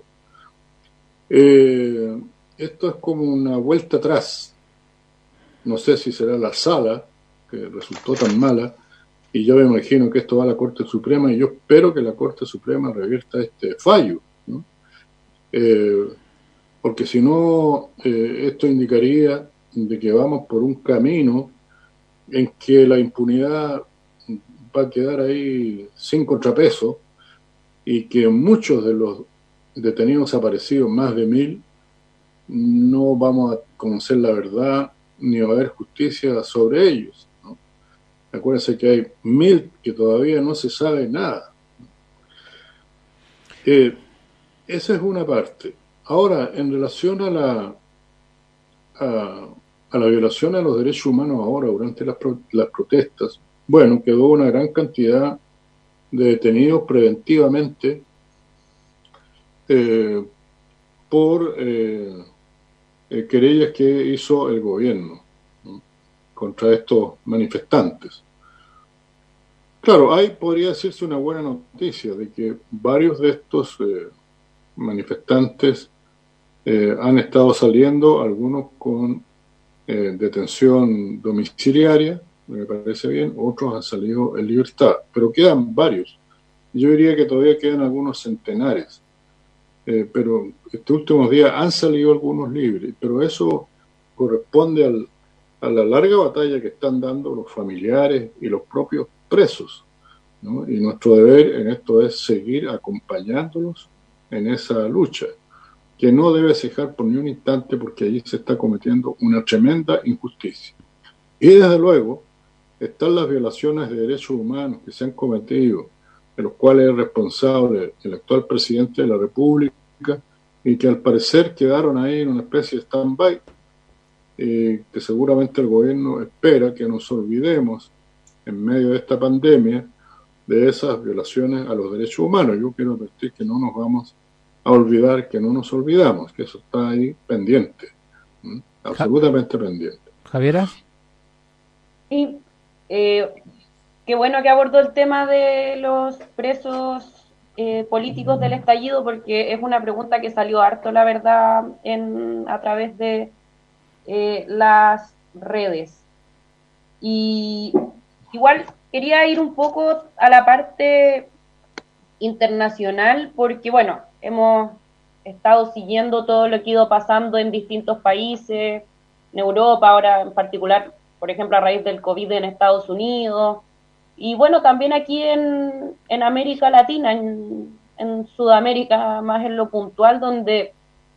Esto es como una vuelta atrás. No sé si será la sala, que resultó tan mala, y yo me imagino que esto va a la Corte Suprema, y yo espero que la Corte Suprema revierta este fallo, ¿no? Porque si no, esto indicaría de que vamos por un camino en que la impunidad va a quedar ahí sin contrapeso, y que muchos de los detenidos desaparecidos, más de 1000, no vamos a conocer la verdad ni va a haber justicia sobre ellos, ¿no? Acuérdense que hay 1000 que todavía no se sabe nada. Esa es una parte. Ahora, en relación a la violación a los derechos humanos ahora, durante las protestas, bueno, quedó una gran cantidad de detenidos preventivamente por querellas que hizo el gobierno, ¿no?, contra estos manifestantes. Claro, ahí podría decirse una buena noticia de que varios de estos manifestantes han estado saliendo, algunos con detención domiciliaria, me parece bien, otros han salido en libertad, pero quedan varios. Yo diría que todavía quedan algunos centenares. Pero estos últimos días han salido algunos libres, pero eso corresponde a la larga batalla que están dando los familiares y los propios presos, ¿no? Y nuestro deber en esto es seguir acompañándolos en esa lucha, que no debe cejar por ni un instante, porque allí se está cometiendo una tremenda injusticia. Y desde luego están las violaciones de derechos humanos que se han cometido, de los cuales es responsable el actual presidente de la República, y que al parecer quedaron ahí en una especie de stand-by, que seguramente el gobierno espera que nos olvidemos en medio de esta pandemia, de esas violaciones a los derechos humanos. Yo quiero advertir que no nos vamos a olvidar, que no nos olvidamos, que eso está ahí pendiente, absolutamente pendiente. Javiera. Sí, qué bueno que abordó el tema de los presos políticos del estallido, porque es una pregunta que salió harto, la verdad, a través de las redes. Y igual quería ir un poco a la parte internacional, porque bueno, hemos estado siguiendo todo lo que ha ido pasando en distintos países, en Europa, ahora en particular, por ejemplo, a raíz del COVID en Estados Unidos, y bueno, también aquí en América Latina, en Sudamérica, más en lo puntual, donde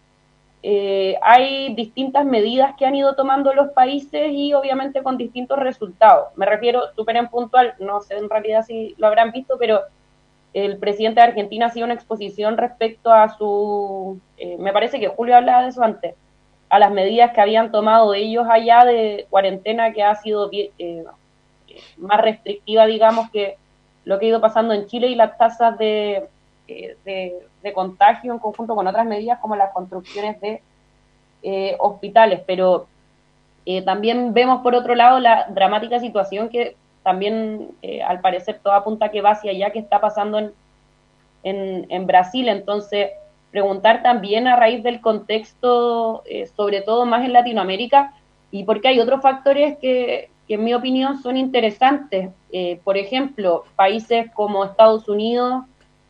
hay distintas medidas que han ido tomando los países y obviamente con distintos resultados. Me refiero súper en puntual, no sé en realidad si lo habrán visto, pero el presidente de Argentina hacía una exposición respecto a me parece que Julio hablaba de eso antes, a las medidas que habían tomado ellos allá de cuarentena, que ha sido más restrictiva, digamos, que lo que ha ido pasando en Chile, y las tasas de contagio en conjunto con otras medidas como las construcciones de hospitales. Pero también vemos por otro lado la dramática situación que también al parecer todo apunta que va hacia allá, que está pasando en Brasil. Entonces, preguntar también a raíz del contexto, sobre todo más en Latinoamérica, y porque hay otros factores que en mi opinión son interesantes. Por ejemplo, países como Estados Unidos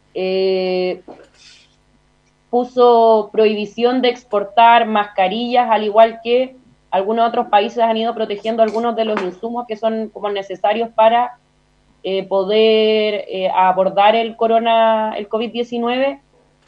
puso prohibición de exportar mascarillas, al igual que algunos otros países han ido protegiendo algunos de los insumos que son como necesarios para poder abordar el COVID-19.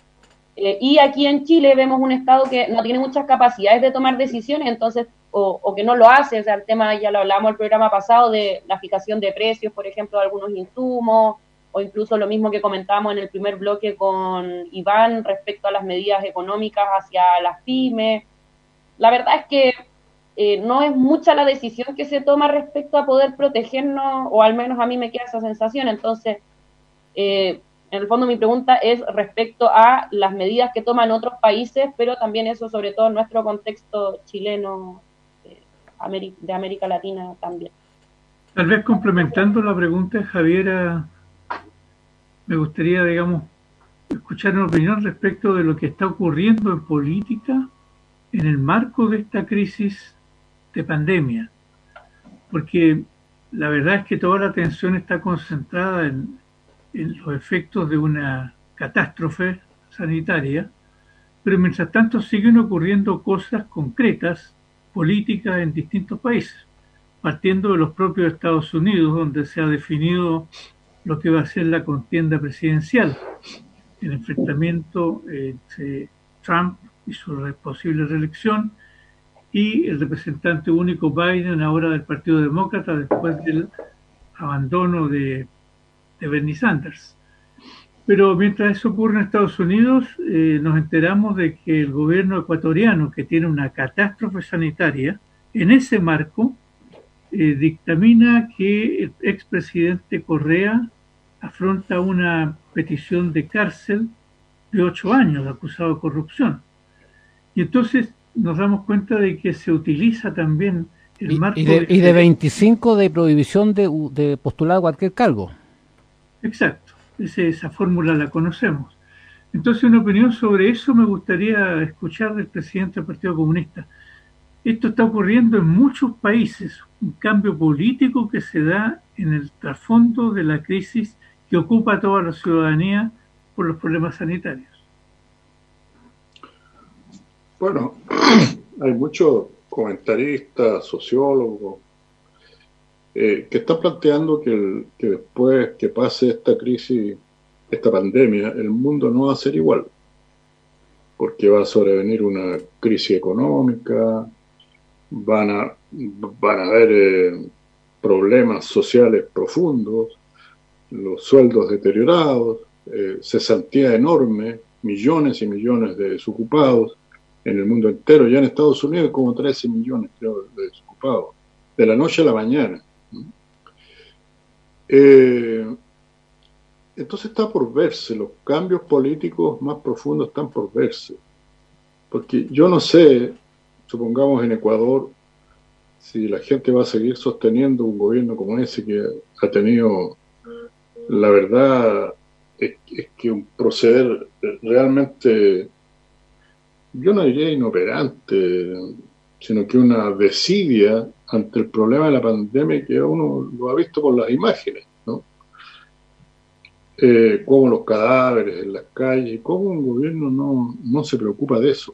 Y aquí en Chile vemos un Estado que no tiene muchas capacidades de tomar decisiones, entonces, o que no lo hace. O sea, el tema ya lo hablamos el programa pasado de la fijación de precios, por ejemplo, de algunos insumos, o incluso lo mismo que comentábamos en el primer bloque con Iván respecto a las medidas económicas hacia las pymes. La verdad es que no es mucha la decisión que se toma respecto a poder protegernos, o al menos a mí me queda esa sensación. Entonces, en el fondo mi pregunta es respecto a las medidas que toman otros países, pero también eso sobre todo en nuestro contexto chileno, de América Latina también. Tal vez complementando la pregunta de Javiera, me gustaría, digamos, escuchar una opinión respecto de lo que está ocurriendo en política en el marco de esta crisis de pandemia. Porque la verdad es que toda la atención está concentrada en los efectos de una catástrofe sanitaria, pero mientras tanto siguen ocurriendo cosas concretas, políticas en distintos países, partiendo de los propios Estados Unidos, donde se ha definido lo que va a ser la contienda presidencial, el enfrentamiento entre Trump y su posible reelección y el representante único Biden, ahora del Partido Demócrata, después del abandono de Bernie Sanders. Pero mientras eso ocurre en Estados Unidos, nos enteramos de que el gobierno ecuatoriano, que tiene una catástrofe sanitaria, en ese marco dictamina que el expresidente Correa afronta una petición de cárcel de 8 años acusado de corrupción. Y entonces nos damos cuenta de que se utiliza también el marco... Y de 25 de prohibición de postular a cualquier cargo. Exacto, esa fórmula la conocemos. Entonces, una opinión sobre eso me gustaría escuchar del presidente del Partido Comunista. Esto está ocurriendo en muchos países, un cambio político que se da en el trasfondo de la crisis que ocupa a toda la ciudadanía por los problemas sanitarios. Bueno, hay muchos comentaristas, sociólogos, que están planteando que después que pase esta crisis, esta pandemia, el mundo no va a ser igual, porque va a sobrevenir una crisis económica, van a haber problemas sociales profundos, los sueldos deteriorados, cesantía enorme, millones y millones de desocupados en el mundo entero. Ya en Estados Unidos hay como 13 millones, creo, de desocupados, de la noche a la mañana. Entonces está por verse, los cambios políticos más profundos están por verse. Porque yo no sé, supongamos en Ecuador, si la gente va a seguir sosteniendo un gobierno como ese que ha tenido, la verdad, es que un proceder realmente, yo no diría inoperante, sino que una desidia ante el problema de la pandemia que uno lo ha visto por las imágenes, ¿no? Como los cadáveres en las calles, cómo un gobierno no se preocupa de eso.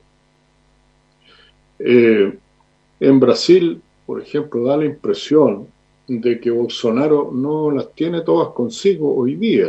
En Brasil, por ejemplo, da la impresión de que Bolsonaro no las tiene todas consigo hoy día.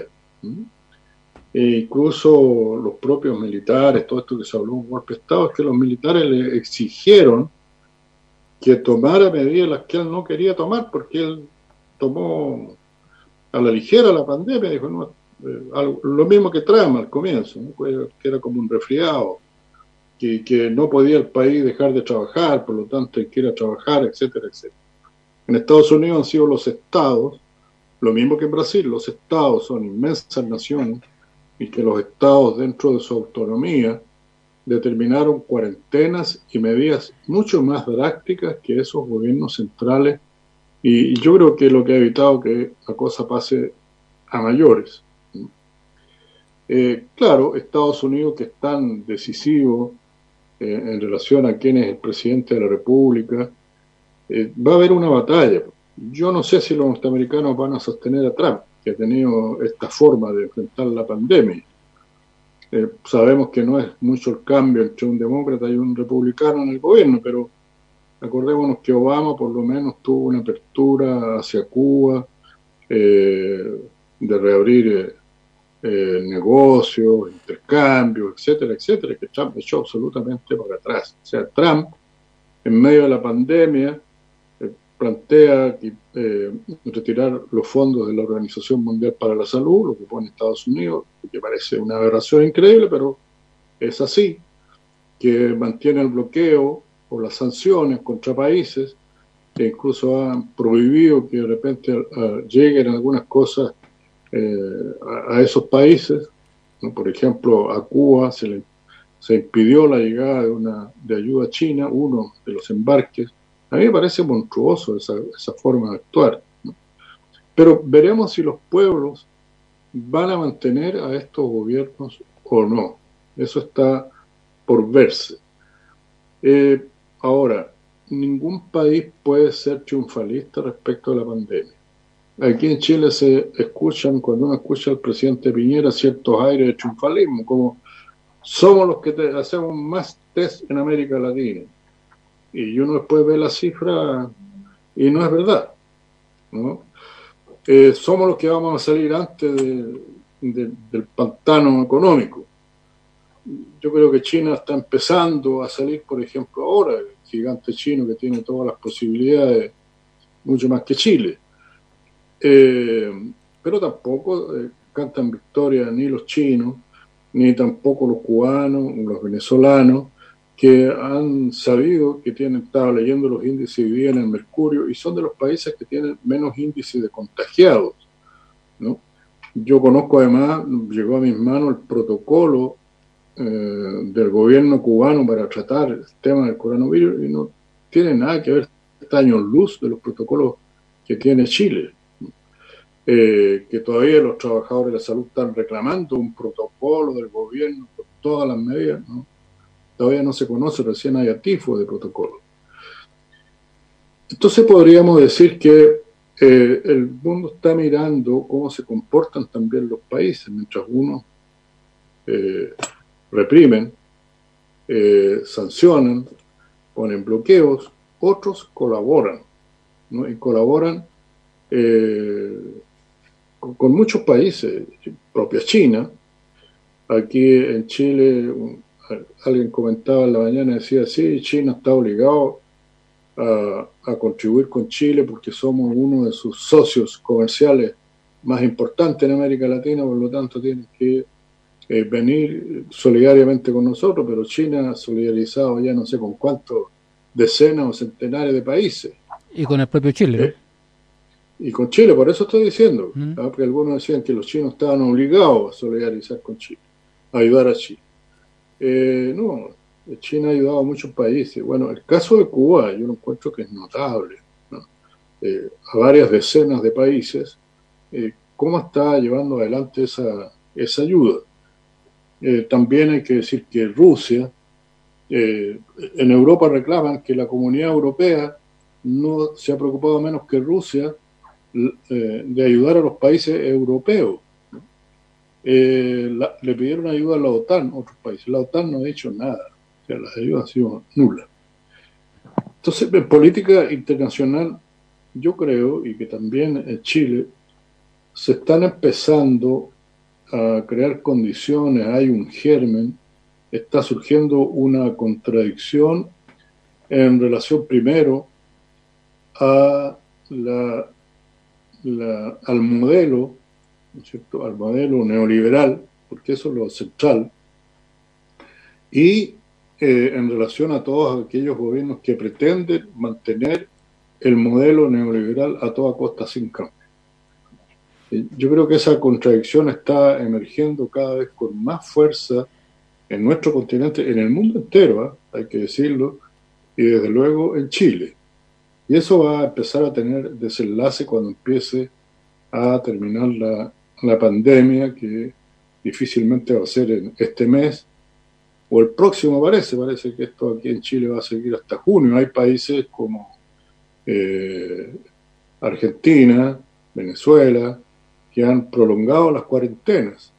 Incluso los propios militares, todo esto que se habló de un golpe de Estado, es que los militares le exigieron que tomara medidas las que él no quería tomar, porque él tomó a la ligera la pandemia, dijo, no, lo mismo que Trump al comienzo, ¿no? Que era como un resfriado, que no podía el país dejar de trabajar, por lo tanto hay que ir a trabajar, etcétera, etcétera. En Estados Unidos han sido los estados, lo mismo que en Brasil, los estados son inmensas naciones, y que los estados dentro de su autonomía determinaron cuarentenas y medidas mucho más drásticas que esos gobiernos centrales, y yo creo que lo que ha evitado que la cosa pase a mayores. Claro, Estados Unidos, que es tan decisivo en relación a quién es el presidente de la República, va a haber una batalla. Yo no sé si los norteamericanos van a sostener a Trump, que ha tenido esta forma de enfrentar la pandemia. Sabemos que no es mucho el cambio entre un demócrata y un republicano en el gobierno, pero acordémonos que Obama por lo menos tuvo una apertura hacia Cuba, de reabrir negocios, intercambios, etcétera, etcétera, que Trump echó absolutamente para atrás. O sea, Trump, en medio de la pandemia, plantea retirar los fondos de la Organización Mundial para la Salud, lo que pone Estados Unidos, que parece una aberración increíble, pero es así, que mantiene el bloqueo o las sanciones contra países, que incluso han prohibido que de repente lleguen algunas cosas a esos países, ¿no? Por ejemplo, a Cuba se impidió la llegada de ayuda china, uno de los embarques. A mí me parece monstruoso esa forma de actuar, ¿no? Pero veremos si los pueblos van a mantener a estos gobiernos o no. Eso está por verse. Ahora, ningún país puede ser triunfalista respecto a la pandemia. Aquí en Chile cuando uno escucha al presidente Piñera, ciertos aires de triunfalismo, como somos los que hacemos más test en América Latina. Y uno después ve la cifra y no es verdad, ¿no? Somos los que vamos a salir antes del pantano económico. Yo creo que China está empezando a salir, por ejemplo, ahora, el gigante chino que tiene todas las posibilidades, mucho más que Chile. Pero tampoco cantan victoria ni los chinos, ni tampoco los cubanos, los venezolanos, que han sabido que estaba leyendo los índices hoy día en el Mercurio, y son de los países que tienen menos índice de contagiados, ¿no? Yo conozco además, llegó a mis manos el protocolo del gobierno cubano para tratar el tema del coronavirus, y no tiene nada que ver, está años luz de los protocolos que tiene Chile. Que todavía los trabajadores de la salud están reclamando un protocolo del gobierno con todas las medidas, ¿no? Todavía no se conoce, recién hay atisbo de protocolo. Entonces podríamos decir que el mundo está mirando cómo se comportan también los países, mientras unos reprimen, sancionan, ponen bloqueos, otros colaboran, ¿no? Y colaboran con muchos países, propia China. Aquí en Chile alguien comentaba en la mañana, decía, sí, China está obligado a contribuir con Chile porque somos uno de sus socios comerciales más importantes en América Latina, por lo tanto tienen que venir solidariamente con nosotros, pero China ha solidarizado ya no sé con cuántos decenas o centenares de países. Y con el propio Chile, ¿no? Y con Chile, por eso estoy diciendo, porque algunos decían que los chinos estaban obligados a solidarizar con Chile, a ayudar a Chile. No, China ha ayudado a muchos países. Bueno, el caso de Cuba yo lo encuentro que es notable, ¿no? A varias decenas de países, cómo está llevando adelante esa ayuda. También hay que decir que Rusia, en Europa reclaman que la Comunidad Europea no se ha preocupado menos que Rusia de ayudar a los países europeos. Le pidieron ayuda a la OTAN, otros países. La OTAN no ha hecho nada, o sea, las ayudas han sido nulas. Entonces, en política internacional, yo creo, y que también en Chile, se están empezando a crear condiciones, hay un germen, está surgiendo una contradicción en relación primero a al modelo, ¿no es cierto?, al modelo neoliberal, porque eso es lo central, y en relación a todos aquellos gobiernos que pretenden mantener el modelo neoliberal a toda costa sin cambio. Yo creo que esa contradicción está emergiendo cada vez con más fuerza en nuestro continente, en el mundo entero, hay que decirlo, y desde luego en Chile. Y eso va a empezar a tener desenlace cuando empiece a terminar la pandemia, que difícilmente va a ser en este mes o el próximo. Parece que esto aquí en Chile va a seguir hasta junio. Hay países como Argentina, Venezuela, que han prolongado las cuarentenas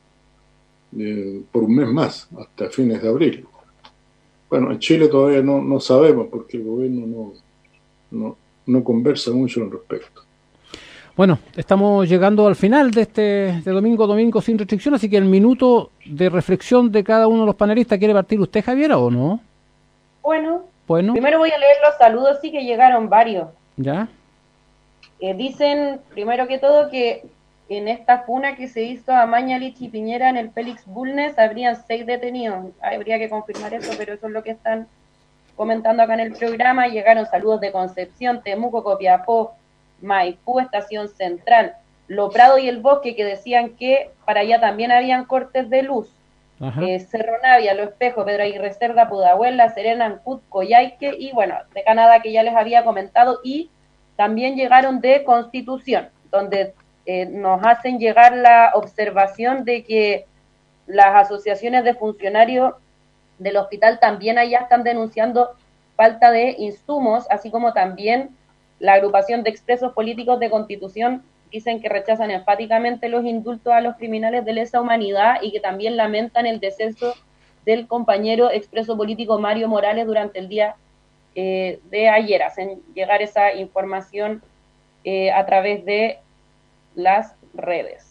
por un mes más, hasta fines de abril. Bueno, en Chile todavía no sabemos, porque el gobierno no conversa mucho al respecto. Bueno, estamos llegando al final de este domingo sin restricción, así que el minuto de reflexión de cada uno de los panelistas. ¿Quiere partir usted, Javiera, o no? Bueno, primero voy a leer los saludos, sí que llegaron varios. ¿Ya? Dicen, primero que todo, que en esta funa que se hizo a Mañalich y Piñera en el Félix Bulnes habrían 6 detenidos. Habría que confirmar eso, pero eso es lo que están comentando acá en el programa. Llegaron saludos de Concepción, Temuco, Copiapó, Maipú, Estación Central, Lo Prado y El Bosque, que decían que para allá también habían cortes de luz. Cerro Navia, Lo Espejo, Pedro Aguirre Cerda, Pudahuel, La Serena, Ancud, Coyhaique y bueno, de Canadá, que ya les había comentado, y también llegaron de Constitución, donde nos hacen llegar la observación de que las asociaciones de funcionarios del hospital también allá están denunciando falta de insumos, así como también la agrupación de expresos políticos de Constitución dicen que rechazan enfáticamente los indultos a los criminales de lesa humanidad y que también lamentan el deceso del compañero expreso político Mario Morales durante el día de ayer. Hacen llegar esa información a través de las redes.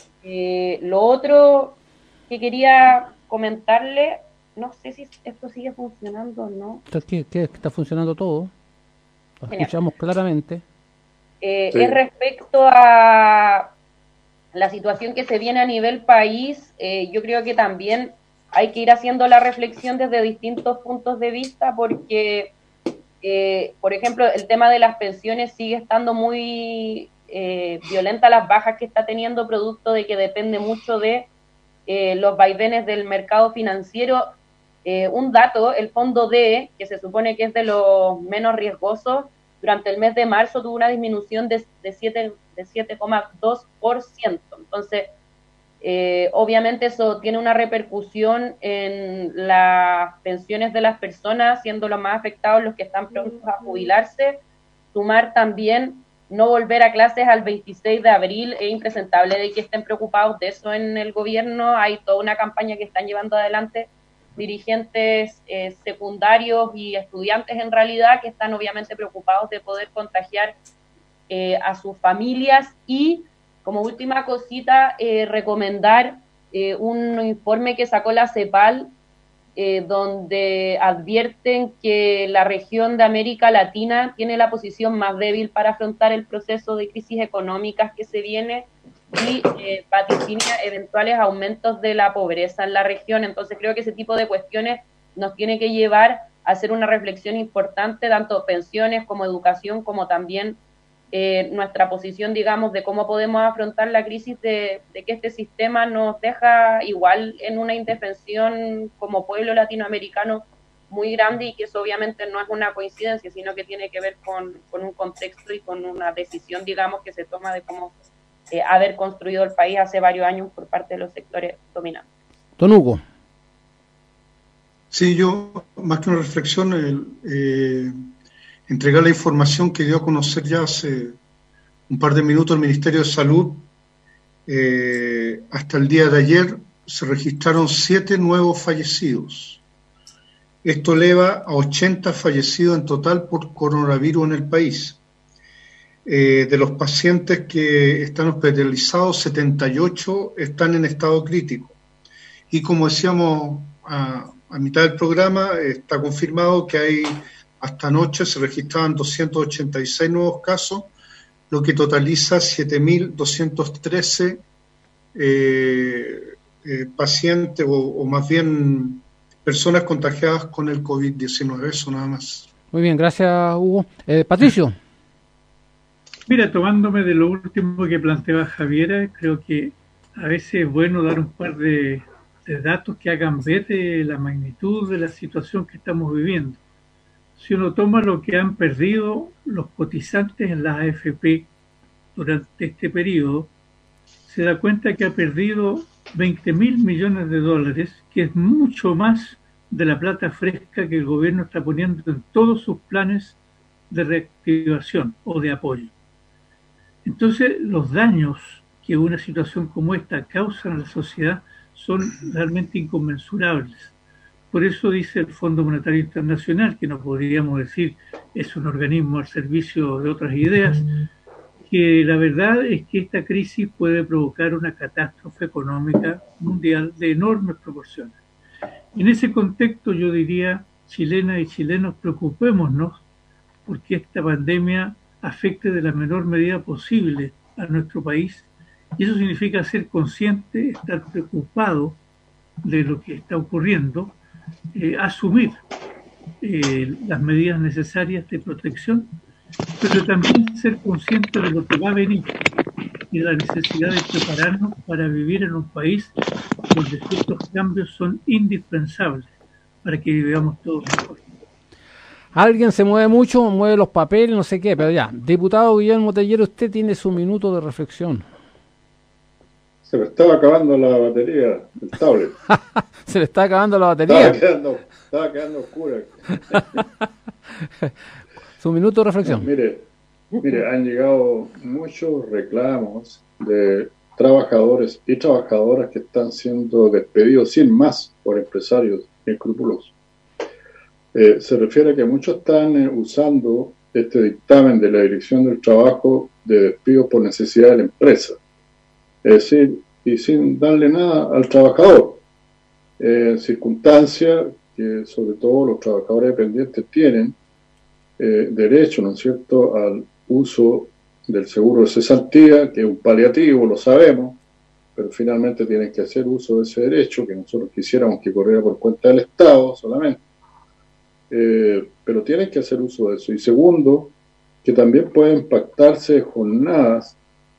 Lo otro que quería comentarle, no sé si esto sigue funcionando o no. Está funcionando todo. Lo escuchamos claramente. Sí. Es respecto a la situación que se viene a nivel país. Yo creo que también hay que ir haciendo la reflexión desde distintos puntos de vista, porque, por ejemplo, el tema de las pensiones sigue estando muy violenta, las bajas que está teniendo, producto de que depende mucho de los vaivenes del mercado financiero. Un dato, el fondo D, que se supone que es de los menos riesgosos, durante el mes de marzo tuvo una disminución de 7,2%. Entonces, obviamente eso tiene una repercusión en las pensiones de las personas, siendo los más afectados los que están prontos a jubilarse. Sumar también no volver a clases al 26 de abril, es impresentable de que estén preocupados de eso en el gobierno. Hay toda una campaña que están llevando adelante dirigentes secundarios y estudiantes en realidad, que están obviamente preocupados de poder contagiar a sus familias. Y como última cosita, recomendar un informe que sacó la CEPAL, donde advierten que la región de América Latina tiene la posición más débil para afrontar el proceso de crisis económicas que se viene y vaticinia eventuales aumentos de la pobreza en la región. Entonces creo que ese tipo de cuestiones nos tiene que llevar a hacer una reflexión importante, tanto pensiones como educación, como también nuestra posición, digamos, de cómo podemos afrontar la crisis, de que este sistema nos deja igual en una indefensión como pueblo latinoamericano muy grande, y que eso obviamente no es una coincidencia, sino que tiene que ver con un contexto y con una decisión, digamos, que se toma de cómo haber construido el país hace varios años por parte de los sectores dominantes. Don Hugo. Sí, yo, más que una reflexión, entregar la información que dio a conocer ya hace un par de minutos el Ministerio de Salud. Hasta el día de ayer se registraron 7 nuevos fallecidos. Esto eleva a 80 fallecidos en total por coronavirus en el país. De los pacientes que están hospitalizados, 78 están en estado crítico. Y como decíamos a mitad del programa, está confirmado que hay, hasta anoche se registraban 286 nuevos casos, lo que totaliza 7.213 pacientes o más bien personas contagiadas con el COVID-19, eso nada más. Muy bien, gracias, Hugo. Patricio. Mira, tomándome de lo último que planteaba Javiera, creo que a veces es bueno dar un par de datos que hagan ver de la magnitud de la situación que estamos viviendo. Si uno toma lo que han perdido los cotizantes en las AFP durante este periodo, se da cuenta que ha perdido 20.000 millones de dólares, que es mucho más de la plata fresca que el gobierno está poniendo en todos sus planes de reactivación o de apoyo. Entonces, los daños que una situación como esta causa en la sociedad son realmente inconmensurables. Por eso dice el Fondo Monetario Internacional, que no podríamos decir es un organismo al servicio de otras ideas, que la verdad es que esta crisis puede provocar una catástrofe económica mundial de enormes proporciones. En ese contexto yo diría, chilenas y chilenos, preocupémonos porque esta pandemia afecte de la menor medida posible a nuestro país, y eso significa ser consciente, estar preocupado de lo que está ocurriendo, asumir las medidas necesarias de protección, pero también ser consciente de lo que va a venir y la necesidad de prepararnos para vivir en un país donde ciertos cambios son indispensables para que vivamos todos mejor. Alguien se mueve mucho, mueve los papeles, no sé qué, pero ya. Diputado Guillermo Tellero, usted tiene su minuto de reflexión. Se me estaba acabando la batería del tablet. ¿Se le está acabando la batería? Estaba quedando oscura. Su minuto de reflexión. Mire, han llegado muchos reclamos de trabajadores y trabajadoras que están siendo despedidos sin más por empresarios inescrupulosos. Se refiere a que muchos están usando este dictamen de la Dirección del Trabajo de despido por necesidad de la empresa. Es decir, y sin darle nada al trabajador. Circunstancias que sobre todo los trabajadores dependientes tienen derecho, ¿no es cierto?, al uso del seguro de cesantía, que es un paliativo, lo sabemos, pero finalmente tienen que hacer uso de ese derecho, que nosotros quisiéramos que corriera por cuenta del Estado solamente. Pero tienen que hacer uso de eso. Y segundo, que también pueden pactarse jornadas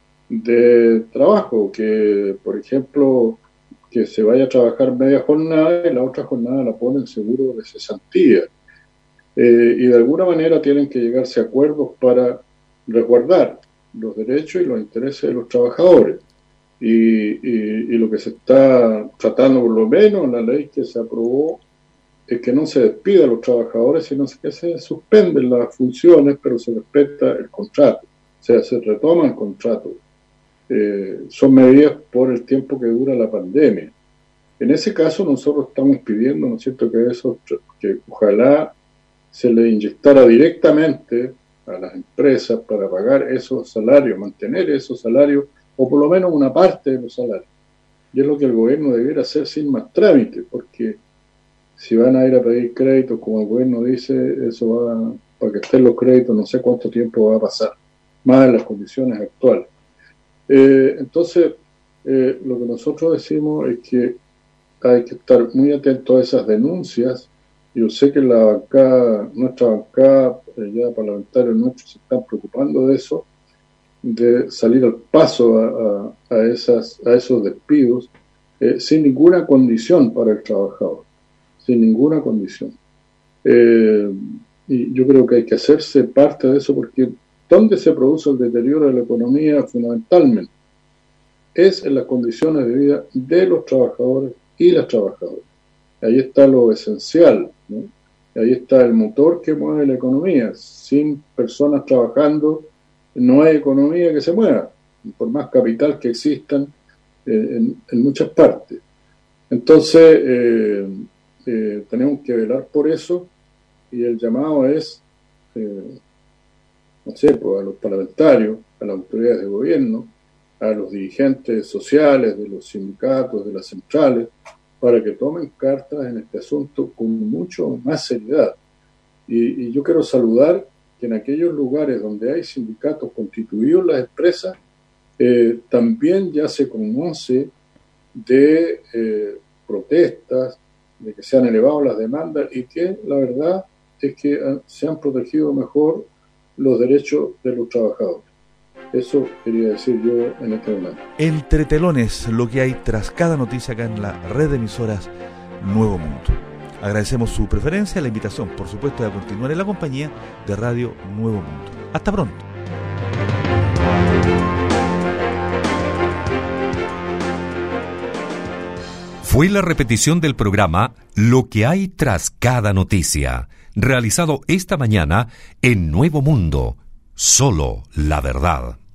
de trabajo, que por ejemplo que se vaya a trabajar media jornada y la otra jornada la ponen seguro de cesantía, y de alguna manera tienen que llegarse a acuerdos para resguardar los derechos y los intereses de los trabajadores, y lo que se está tratando, por lo menos en la ley que se aprobó, es que no se despida a los trabajadores, sino que se suspenden las funciones, pero se respeta el contrato, o sea, se retoma el contrato. Son medidas por el tiempo que dura la pandemia. En ese caso nosotros estamos pidiendo, ¿no es cierto?, que ojalá se le inyectara directamente a las empresas para pagar esos salarios, mantener esos salarios, o por lo menos una parte de los salarios. Y es lo que el gobierno debiera hacer sin más trámite, porque si van a ir a pedir créditos, como el gobierno dice, eso va, para que estén los créditos, no sé cuánto tiempo va a pasar, más en las condiciones actuales. Entonces, lo que nosotros decimos es que hay que estar muy atentos a esas denuncias. Yo sé que nuestra bancada, ya parlamentarios nuestros se están preocupando de eso, de salir al paso a esos despidos sin ninguna condición para el trabajador, sin ninguna condición. Y yo creo que hay que hacerse parte de eso, porque ¿dónde se produce el deterioro de la economía fundamentalmente? Es en las condiciones de vida de los trabajadores y las trabajadoras. Ahí está lo esencial, ¿no? Ahí está el motor que mueve la economía. Sin personas trabajando no hay economía que se mueva, por más capital que existan en muchas partes. Entonces tenemos que velar por eso, y el llamado es no sé, pues a los parlamentarios, a las autoridades de gobierno, a los dirigentes sociales de los sindicatos, de las centrales, para que tomen cartas en este asunto con mucho más seriedad. Y yo quiero saludar que en aquellos lugares donde hay sindicatos constituidos, las empresas, también ya se conoce de protestas, de que se han elevado las demandas y que la verdad es que se han protegido mejor los derechos de los trabajadores. Eso quería decir yo en este momento. Entre telones, lo que hay tras cada noticia acá en la red de emisoras Nuevo Mundo. Agradecemos su preferencia, la invitación, por supuesto, de continuar en la compañía de Radio Nuevo Mundo. Hasta pronto. Fue la repetición del programa Lo que hay tras cada noticia, realizado esta mañana en Nuevo Mundo. Solo la verdad.